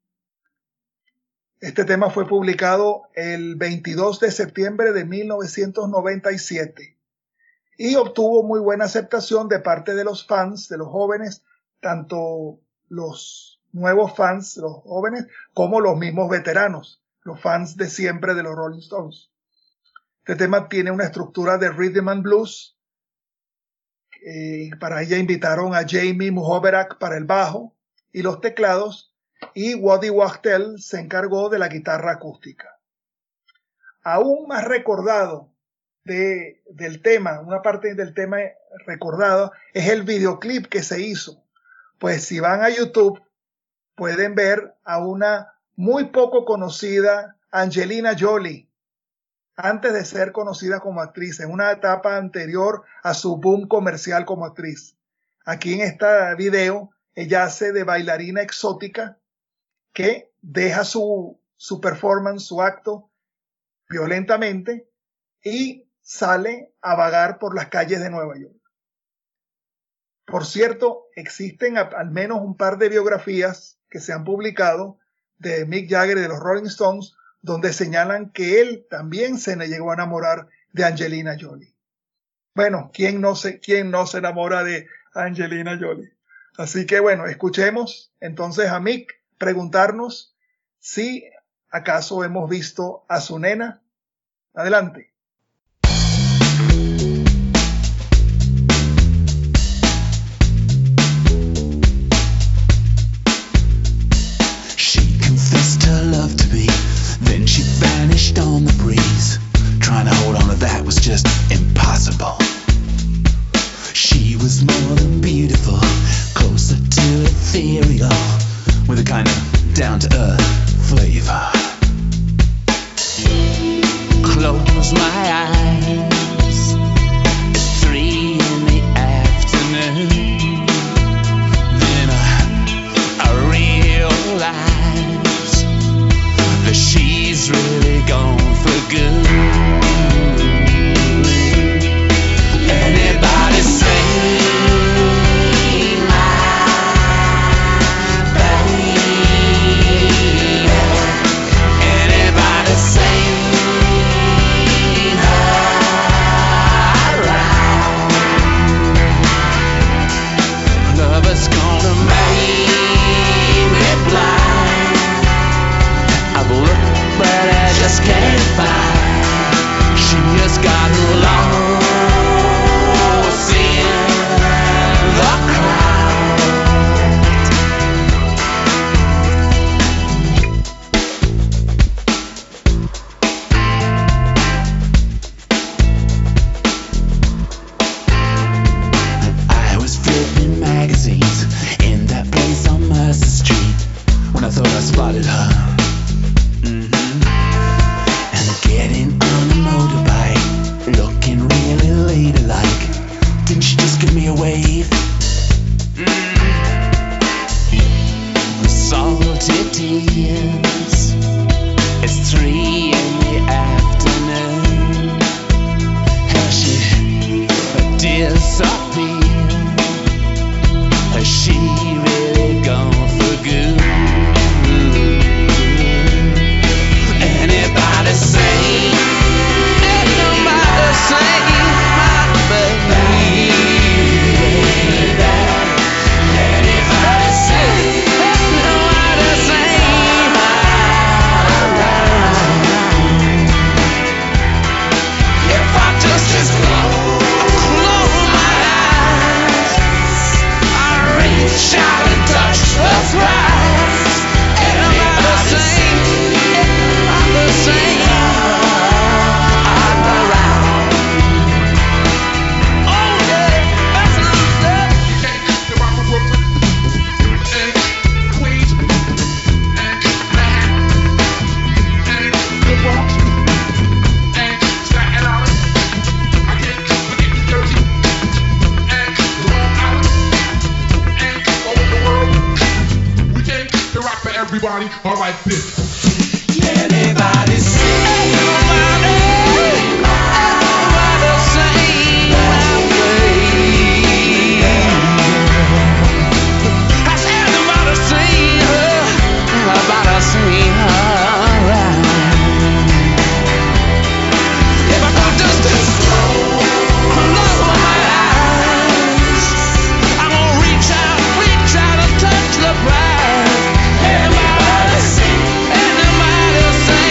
Este tema fue publicado el 22 de septiembre de 1997 y obtuvo muy buena aceptación de parte de los fans, de los jóvenes, tanto los nuevos fans, los jóvenes, como los mismos veteranos, los fans de siempre de los Rolling Stones. Este tema tiene una estructura de rhythm and blues. Para ella invitaron a Jamie Muhoverak para el bajo y los teclados, y Waddy Wachtel se encargó de la guitarra acústica. Aún más recordado del tema, una parte del tema recordado, es el videoclip que se hizo. Pues si van a YouTube, pueden ver a una muy poco conocida Angelina Jolie, antes de ser conocida como actriz, en una etapa anterior a su boom comercial como actriz. Aquí en este video, ella hace de bailarina exótica que deja su performance, su acto, violentamente, y sale a vagar por las calles de Nueva York. Por cierto, existen al menos un par de biografías que se han publicado de Mick Jagger y de los Rolling Stones, donde señalan que él también se le llegó a enamorar de Angelina Jolie. Bueno, ¿quién no se enamora de Angelina Jolie? Así que bueno, escuchemos entonces a Mick preguntarnos si acaso hemos visto a su nena. Adelante. She confessed her love to me, then she vanished on the breeze. Trying to hold on to that was just impossible. She was more than beautiful, closer to ethereal, with a kind of down-to-earth flavor. Close my eyes, it's 3 in the afternoon. Then I realize that she's really gone for good. Anybody save my baby? Anybody save her right? Love is gonna make me blind. I've looked but I just can't find. She has gotten lost in the crowd. I was flipping magazines in that place on Mercer Street when I thought I spotted her. And getting on a motorbike, looking really ladylike. Didn't she just give me a wave? Salty tears. It's 3 in the afternoon. Has she disappeared? Has she really gone for good? Anybody say, anybody say my baby? Anybody say, anybody say my right? If I just close my eyes, I reach out and touch the prize. Anybody say, anybody say I'm around. Oh yeah, that's what I'm saying. The rock from Brooklyn and Queens and Manhattan and the Bronx and Staten Island. I can't forget New Jersey and Long Island and all over the world. We came to rock for everybody. All like this. Anybody say, anybody say my baby? Has anybody seen her? Anybody seen her right? If I could just close my eyes, I'm gonna reach out and touch the prize. Anybody say, anybody say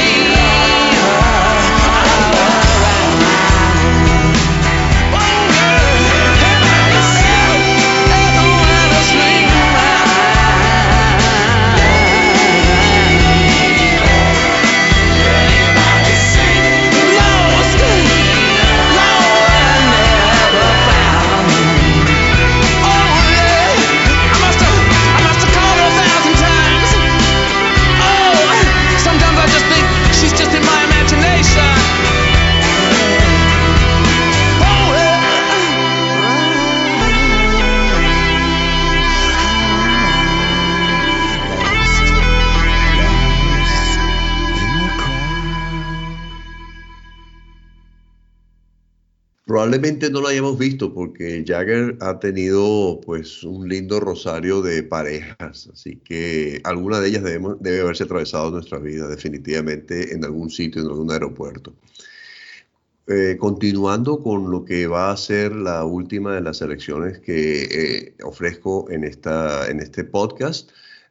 Probablemente no lo hayamos visto porque Jagger ha tenido pues un lindo rosario de parejas, así que alguna de ellas debe haberse atravesado en nuestra vida definitivamente en algún sitio, en algún aeropuerto. Continuando con lo que va a ser la última de las selecciones que ofrezco en este podcast,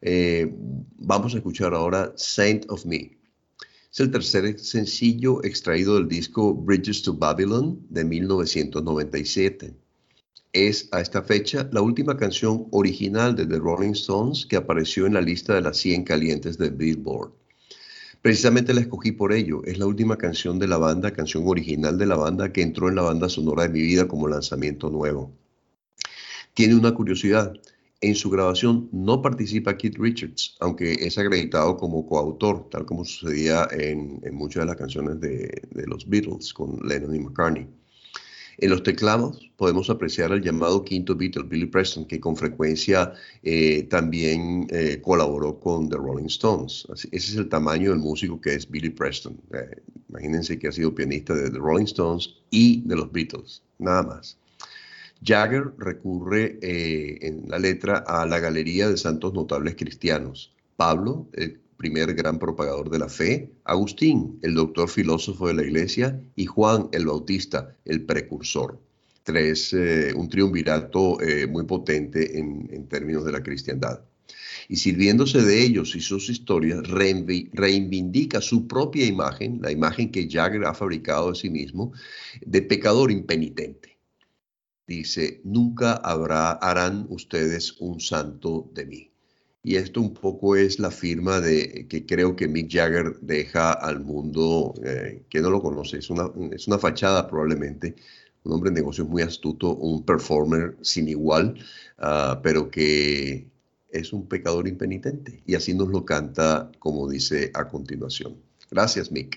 Vamos a escuchar ahora Saint of Me. Es el tercer sencillo extraído del disco Bridges to Babylon de 1997. Es a esta fecha la última canción original de The Rolling Stones que apareció en la lista de las 100 calientes de Billboard. Precisamente la escogí por ello. Es la última canción de la banda, canción original de la banda, que entró en la banda sonora de mi vida como lanzamiento nuevo. Tiene una curiosidad. En su grabación no participa Keith Richards, aunque es acreditado como coautor, tal como sucedía en muchas de las canciones de los Beatles con Lennon y McCartney. En los teclados podemos apreciar al llamado quinto Beatle, Billy Preston, que con frecuencia también colaboró con The Rolling Stones. Ese es el tamaño del músico que es Billy Preston. Imagínense que ha sido pianista de The Rolling Stones y de los Beatles, nada más. Jagger recurre en la letra a la galería de santos notables cristianos. Pablo, el primer gran propagador de la fe, Agustín, el doctor filósofo de la iglesia, y Juan el Bautista, el precursor. Un triunvirato muy potente en términos de la cristiandad. Y sirviéndose de ellos y sus historias, reivindica su propia imagen, la imagen que Jagger ha fabricado de sí mismo, de pecador impenitente. Dice, nunca harán ustedes un santo de mí. Y esto un poco es la firma que creo que Mick Jagger deja al mundo que no lo conoce. Es una fachada probablemente, un hombre de negocios muy astuto, un performer sin igual, pero que es un pecador impenitente. Y así nos lo canta, como dice a continuación. Gracias, Mick.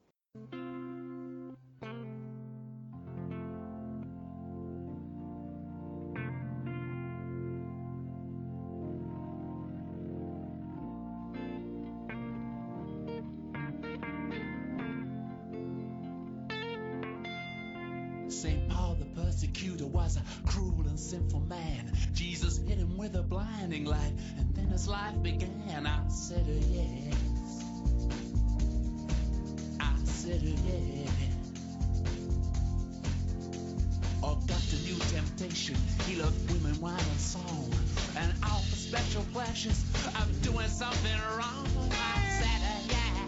St. Paul the persecutor was a cruel and sinful man. Jesus hit him with a blinding light, and then his life began. I said, yes. I said, yes. August a new temptation. He loved women, wine, and song, and all the special pleasures of doing something wrong. I said, yes.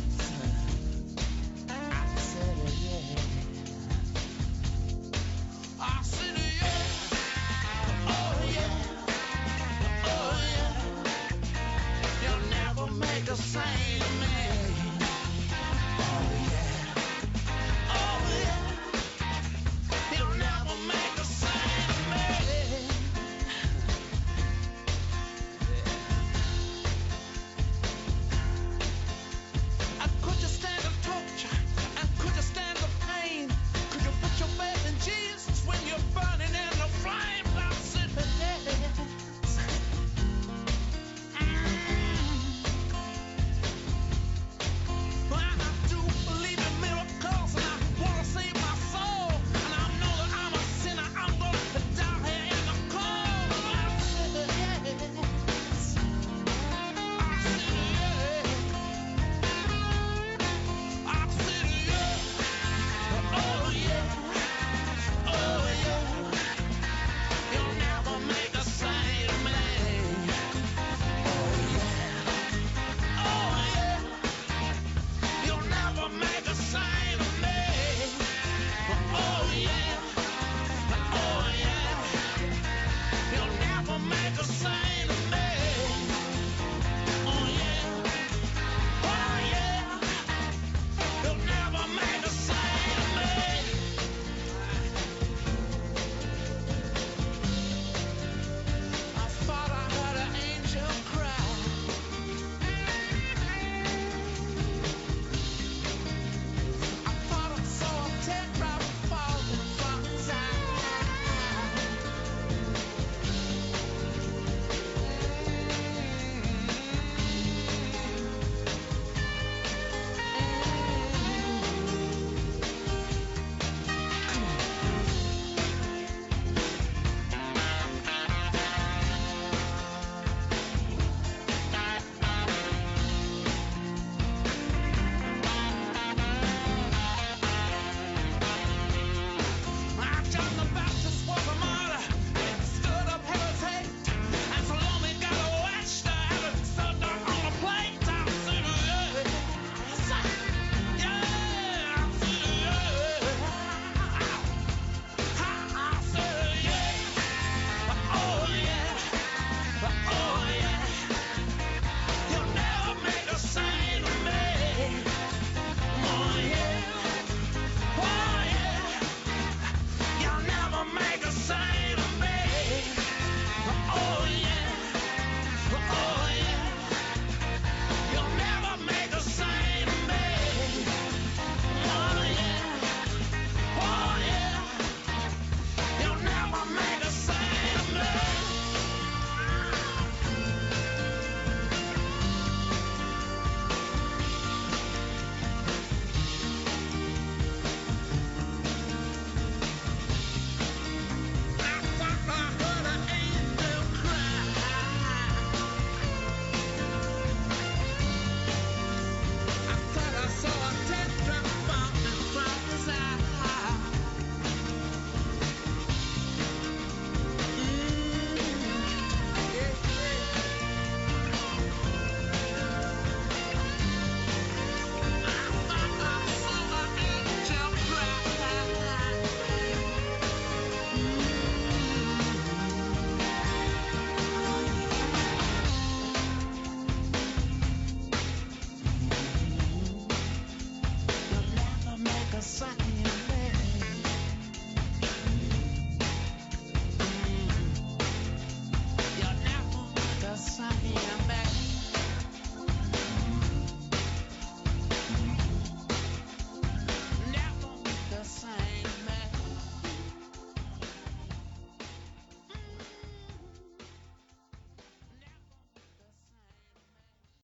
I said, yes. I said, yeah, oh yeah, oh yeah, you'll never make a saint of me. Oh yeah, oh yeah, you'll never make a saint of me.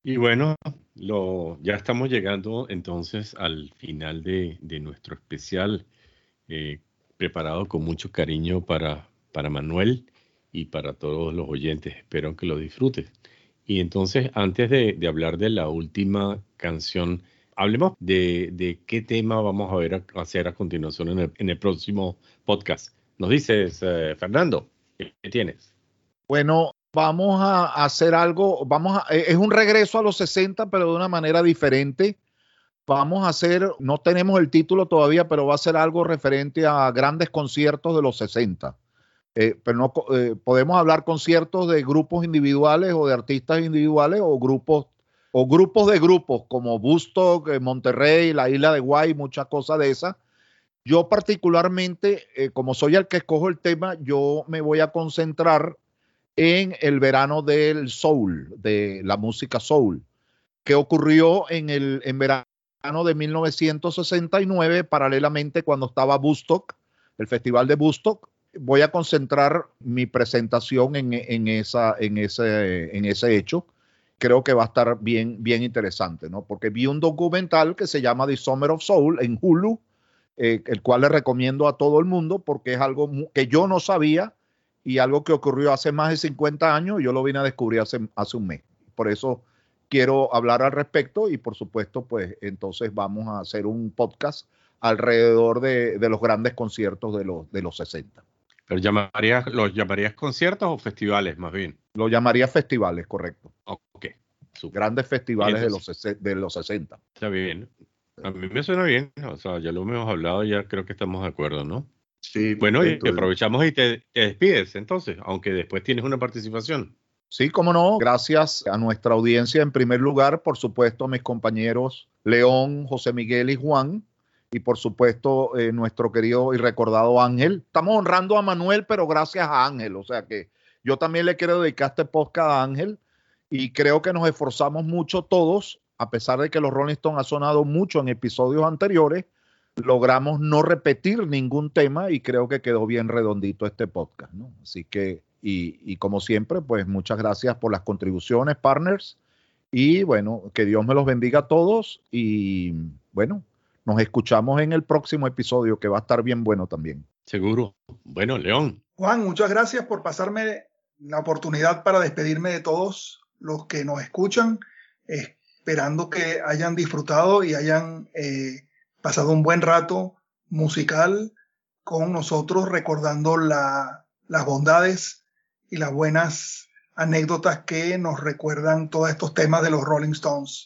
Y bueno, ya estamos llegando entonces al final de nuestro especial, eh, preparado con mucho cariño para Manuel y para todos los oyentes. Espero que lo disfrutes. Y entonces, antes de hablar de la última canción, hablemos de qué tema vamos a hacer a continuación en el próximo podcast. Nos dices, Fernando, ¿qué tienes? Bueno, vamos a hacer algo, es un regreso a los 60, pero de una manera diferente. Vamos a hacer, no tenemos el título todavía, pero va a ser algo referente a grandes conciertos de los 60. Pero no podemos hablar conciertos de grupos individuales o de artistas individuales o grupos de grupos como Woodstock, Monterrey, la isla de Guay, muchas cosas de esas. Yo particularmente, como soy el que escojo el tema, yo me voy a concentrar en el verano del soul, de la música soul, que ocurrió en verano de 1969, paralelamente cuando estaba Woodstock, el festival de Woodstock. Voy a concentrar mi presentación en ese hecho. Creo que va a estar bien interesante, ¿no? Porque vi un documental que se llama The Summer of Soul en Hulu, el cual le recomiendo a todo el mundo porque es algo que yo no sabía y algo que ocurrió hace más de 50 años y yo lo vine a descubrir hace un mes. Por eso quiero hablar al respecto y por supuesto, pues entonces vamos a hacer un podcast alrededor de los grandes conciertos de los 60. ¿Pero los llamarías conciertos o festivales más bien? Lo llamaría festivales, correcto. Ok, super. Grandes festivales Entonces, de los 60. Está bien. A mí me suena bien. O sea, ya lo hemos hablado, ya creo que estamos de acuerdo, ¿no? Sí, Bueno, y perfecto. aprovechamos y te despides entonces, aunque después tienes una participación. Sí, cómo no. Gracias a nuestra audiencia en primer lugar, por supuesto, a mis compañeros León, José Miguel y Juan, y por supuesto nuestro querido y recordado Ángel. Estamos honrando a Manuel, pero gracias a Ángel. O sea que yo también le quiero dedicar este podcast a Ángel y creo que nos esforzamos mucho todos, a pesar de que los Rolling Stones ha sonado mucho en episodios anteriores, logramos no repetir ningún tema y creo que quedó bien redondito este podcast, ¿no? Así que, y como siempre, pues muchas gracias por las contribuciones, partners, y bueno, que Dios me los bendiga a todos y bueno, nos escuchamos en el próximo episodio que va a estar bien bueno también. Seguro. Bueno, León. Juan, muchas gracias por pasarme la oportunidad para despedirme de todos los que nos escuchan, esperando que hayan disfrutado y hayan pasado un buen rato musical con nosotros, recordando las bondades y las buenas anécdotas que nos recuerdan todos estos temas de los Rolling Stones.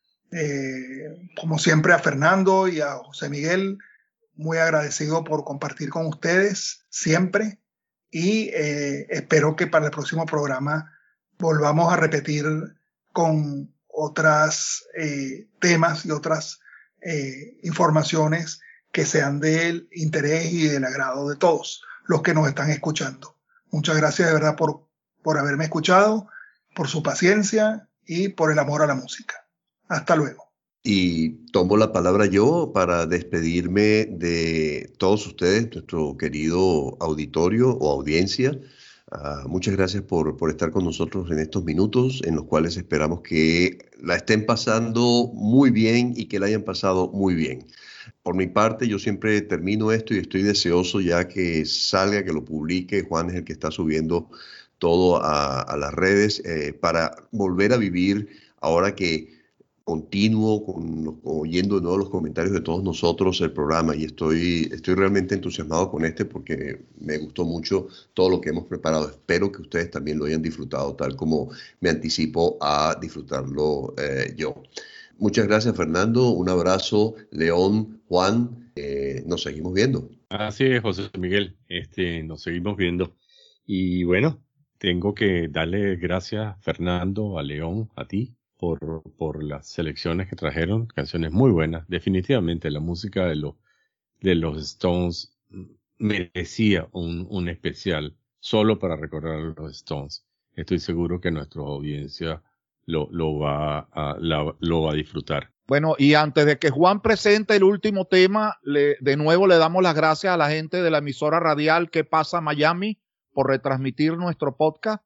Como siempre, a Fernando y a José Miguel, muy agradecido por compartir con ustedes siempre y espero que para el próximo programa volvamos a repetir con otras temas y otras informaciones que sean del interés y del agrado de todos los que nos están escuchando. Muchas gracias de verdad por haberme escuchado, por su paciencia y por el amor a la música. Hasta luego. Y tomo la palabra yo para despedirme de todos ustedes, nuestro querido auditorio o audiencia. Muchas gracias por estar con nosotros en estos minutos en los cuales esperamos que la estén pasando muy bien y que la hayan pasado muy bien. Por mi parte, yo siempre termino esto y estoy deseoso ya que salga, que lo publique. Juan es el que está subiendo todo a las redes para volver a vivir ahora que continuo oyendo de nuevo los comentarios de todos nosotros el programa y estoy realmente entusiasmado con porque me gustó mucho todo lo que hemos preparado. Espero que ustedes también lo hayan disfrutado tal como me anticipo a disfrutarlo yo. Muchas gracias, Fernando. Un abrazo, León, Juan. Nos seguimos viendo. Así es, José Miguel. Nos seguimos viendo. Y bueno, tengo que darle gracias, Fernando, a León, a ti, por las selecciones que trajeron, canciones muy buenas. Definitivamente la música de los Stones merecía un especial solo para recordar a los Stones. Estoy seguro que nuestra audiencia lo va a disfrutar. Bueno, y antes de que Juan presente el último tema, de nuevo le damos las gracias a la gente de la emisora radial Que Pasa Miami por retransmitir nuestro podcast.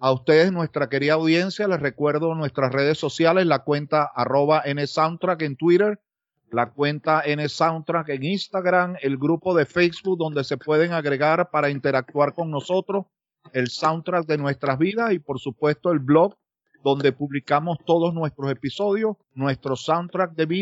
A ustedes, nuestra querida audiencia, les recuerdo nuestras redes sociales, la cuenta @nsoundtrack en Twitter, la cuenta nsoundtrack en Instagram, el grupo de Facebook donde se pueden agregar para interactuar con nosotros, el soundtrack de nuestras vidas y por supuesto el blog donde publicamos todos nuestros episodios, nuestro soundtrack de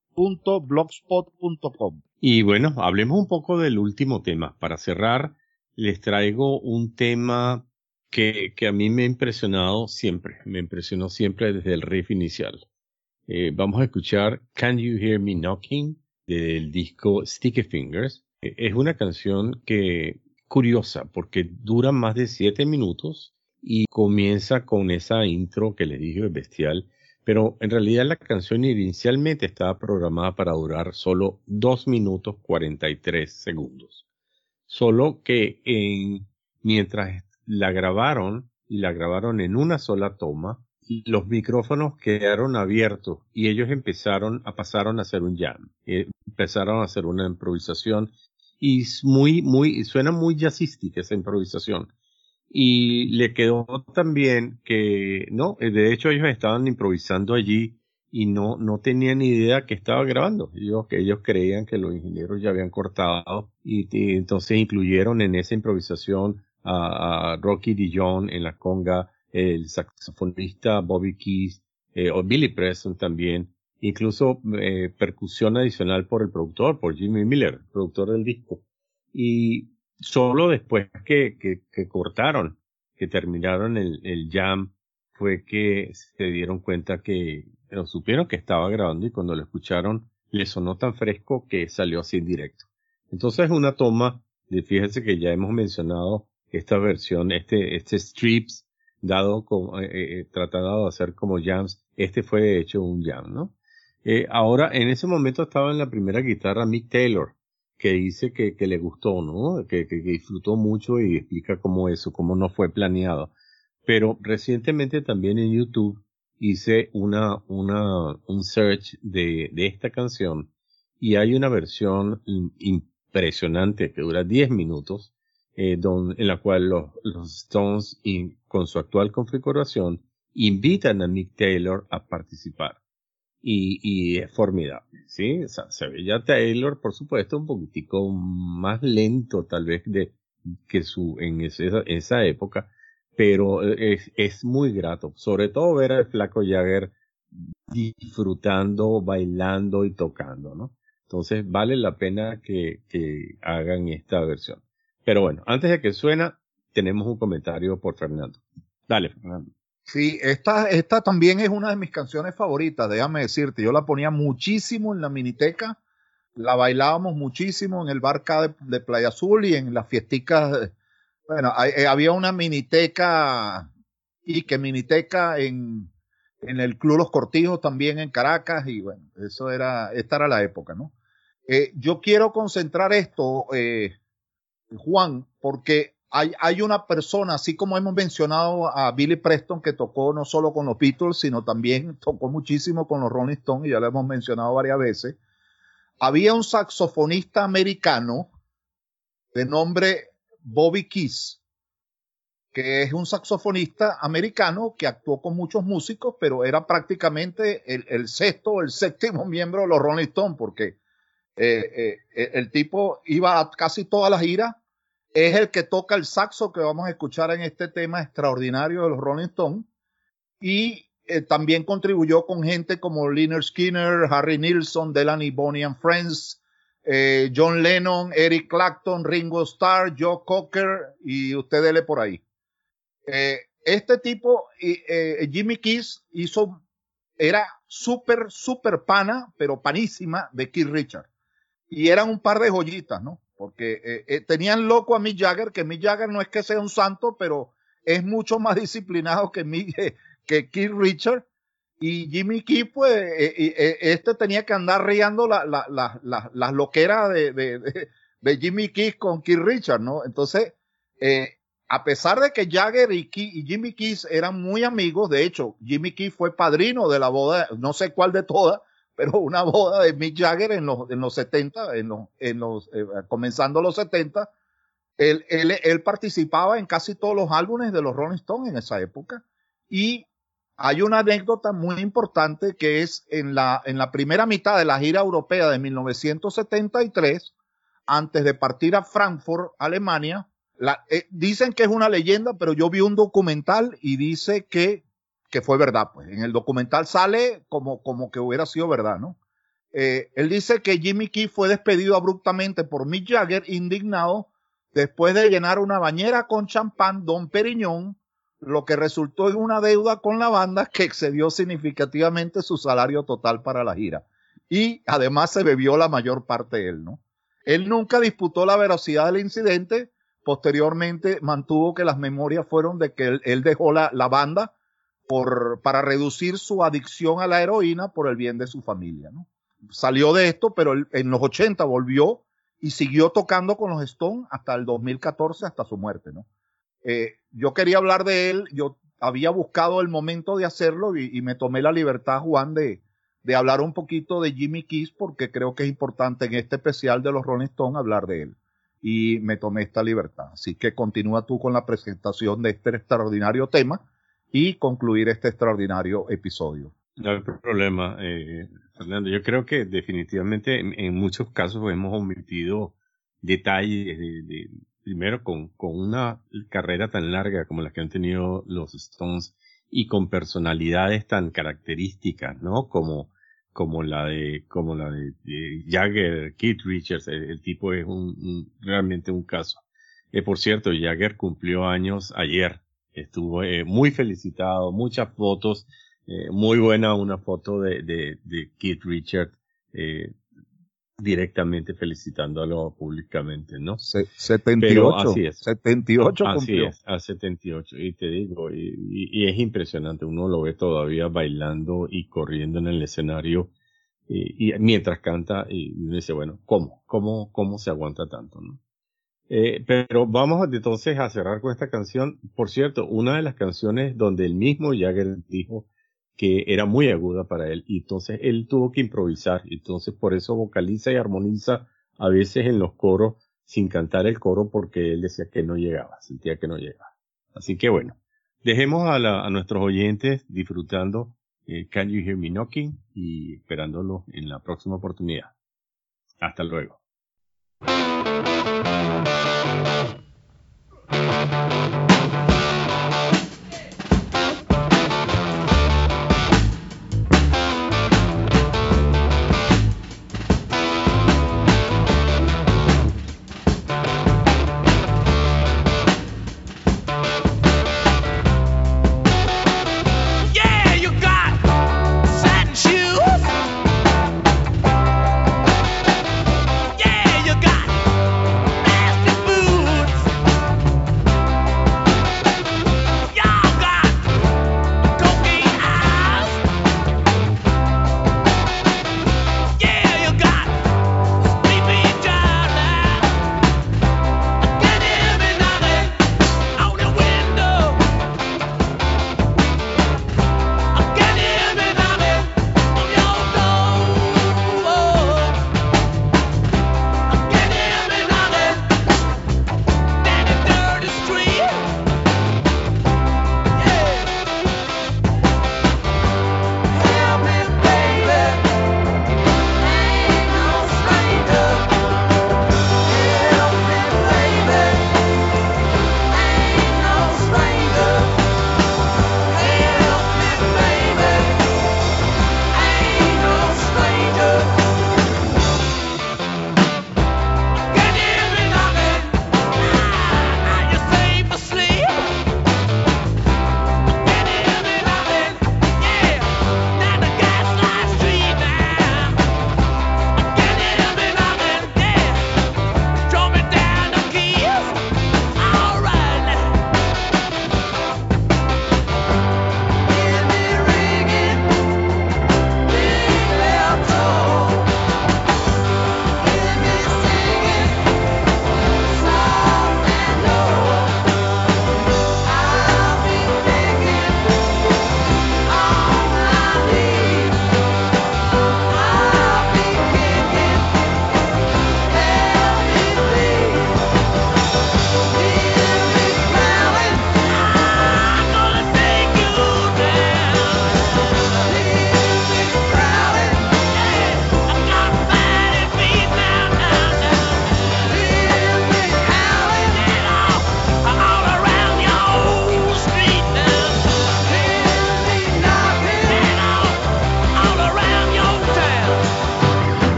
vida.blogspot.com. Y bueno, hablemos un poco del último tema. Para cerrar, les traigo un tema que a mí me ha impresionado siempre. Me impresionó siempre desde el riff inicial. Vamos a escuchar Can You Hear Me Knocking del disco Sticky Fingers. Es una canción que curiosa porque dura más de 7 minutos y comienza con esa intro que les dije bestial, pero en realidad la canción inicialmente estaba programada para durar solo 2 minutos 43 segundos. Solo que mientras la grabaron en una sola toma, los micrófonos quedaron abiertos y ellos pasaron a hacer un jam, empezaron a hacer una improvisación y suena muy jazzística esa improvisación. Y le quedó también que, no, de hecho ellos estaban improvisando allí y no tenían ni idea que estaba grabando. Ellos creían que los ingenieros ya habían cortado y entonces incluyeron en esa improvisación a Rocky Dijon en la conga, el saxofonista Bobby Keys, o Billy Preston también, incluso percusión adicional por el productor, por Jimmy Miller, productor del disco. Y solo después que cortaron, que terminaron el jam, fue que se dieron cuenta supieron que estaba grabando y cuando lo escucharon le sonó tan fresco que salió así en directo. Entonces es una toma fíjense que ya hemos mencionado esta versión, este strips tratado de hacer como jams, fue de hecho un jam, ¿no? Ahora, en ese momento estaba en la primera guitarra Mick Taylor, que dice que le gustó, ¿no? Que disfrutó mucho y explica cómo no fue planeado. Pero recientemente también en YouTube hice un search de esta canción y hay una versión impresionante que dura 10 minutos, en la cual los Stones, con su actual configuración, invitan a Mick Taylor a participar. Y es formidable, ¿sí? O sea, se ve ya Taylor, por supuesto, un poquitico más lento tal vez en esa época, pero es muy grato, sobre todo ver al flaco Jagger disfrutando, bailando y tocando, ¿no? Entonces vale la pena que hagan esta versión. Pero bueno, antes de que suena, tenemos un comentario por Fernando. Dale, Fernando. Sí, esta también es una de mis canciones favoritas, déjame decirte. Yo la ponía muchísimo en la miniteca, la bailábamos muchísimo en el bar K de Playa Azul y en las fiesticas. Bueno, había una miniteca en el Club Los Cortijos también en Caracas y bueno, esta era la época, ¿no? Yo quiero concentrar esto, Juan, porque hay una persona, así como hemos mencionado a Billy Preston, que tocó no solo con los Beatles, sino también tocó muchísimo con los Rolling Stones, y ya lo hemos mencionado varias veces. Había un saxofonista americano de nombre Bobby Keys, que es un saxofonista americano que actuó con muchos músicos, pero era prácticamente el sexto o el séptimo miembro de los Rolling Stones, porque el tipo iba a casi todas las giras. Es el que toca el saxo que vamos a escuchar en este tema extraordinario de los Rolling Stones. Y también contribuyó con gente como Lynyrd Skynyrd, Harry Nilsson, Delaney Bonnie and Friends, John Lennon, Eric Clapton, Ringo Starr, Joe Cocker y usted dele por ahí. Este tipo, Jimmy Keys, era súper pana, pero panísima de Keith Richards. Y eran un par de joyitas, ¿no? Porque tenían loco a Mick Jagger, que Mick Jagger no es que sea un santo, pero es mucho más disciplinado que Keith Richards. Y Jimmy Keith, pues, tenía que andar riendo las loqueras de Jimmy Keith con Keith Richards, ¿no? Entonces, a pesar de que Jagger y Jimmy Keith eran muy amigos, de hecho, Jimmy Keith fue padrino de la boda, no sé cuál de todas, pero una boda de Mick Jagger en los 70, comenzando los 70, Él participaba en casi todos los álbumes de los Rolling Stones en esa época. Y hay una anécdota muy importante que es en la primera mitad de la gira europea de 1973, antes de partir a Frankfurt, Alemania. Dicen que es una leyenda, pero yo vi un documental y dice que fue verdad. Pues en el documental sale como que hubiera sido verdad, ¿no? Él dice que Jimmy Cliff fue despedido abruptamente por Mick Jagger, indignado, después de llenar una bañera con champán Dom Perignon, lo que resultó en una deuda con la banda que excedió significativamente su salario total para la gira. Y además se bebió la mayor parte de él, ¿no? Él nunca disputó la veracidad del incidente. Posteriormente mantuvo que las memorias fueron de que él dejó la banda para reducir su adicción a la heroína por el bien de su familia, ¿no? Salió de esto, pero en los 80 volvió y siguió tocando con los Stones hasta el 2014, hasta su muerte, ¿no? Yo quería hablar de él, yo había buscado el momento de hacerlo y me tomé la libertad, Juan, de hablar un poquito de Jimmy Cliff, porque creo que es importante en este especial de los Rolling Stones hablar de él. Y me tomé esta libertad. Así que continúa tú con la presentación de este extraordinario tema y concluir este extraordinario episodio. No hay problema, Fernando. Yo creo que definitivamente en muchos casos hemos omitido detalles primero con una carrera tan larga como la que han tenido los Stones y con personalidades tan características, ¿no? Como la de Jagger, Keith Richards. El tipo es realmente un caso. Por cierto, Jagger cumplió años ayer. Estuvo muy felicitado, muchas fotos. Muy buena una foto de Keith Richards directamente felicitándolo públicamente, ¿no? 78. Pero así es. 78 así cumplió. es, a 78. Y te digo, y es impresionante. Uno lo ve todavía bailando y corriendo en el escenario y mientras canta y uno dice, bueno, ¿cómo se aguanta tanto, no? Pero vamos entonces a cerrar con esta canción. Por cierto, una de las canciones donde el mismo Jagger dijo que era muy aguda para él, y entonces él tuvo que improvisar, entonces por eso vocaliza y armoniza a veces en los coros sin cantar el coro, porque él decía que no llegaba, sentía que no llegaba. Así que bueno, dejemos a nuestros oyentes disfrutando Can You Hear Me Knocking y esperándolos en la próxima oportunidad. Hasta luego.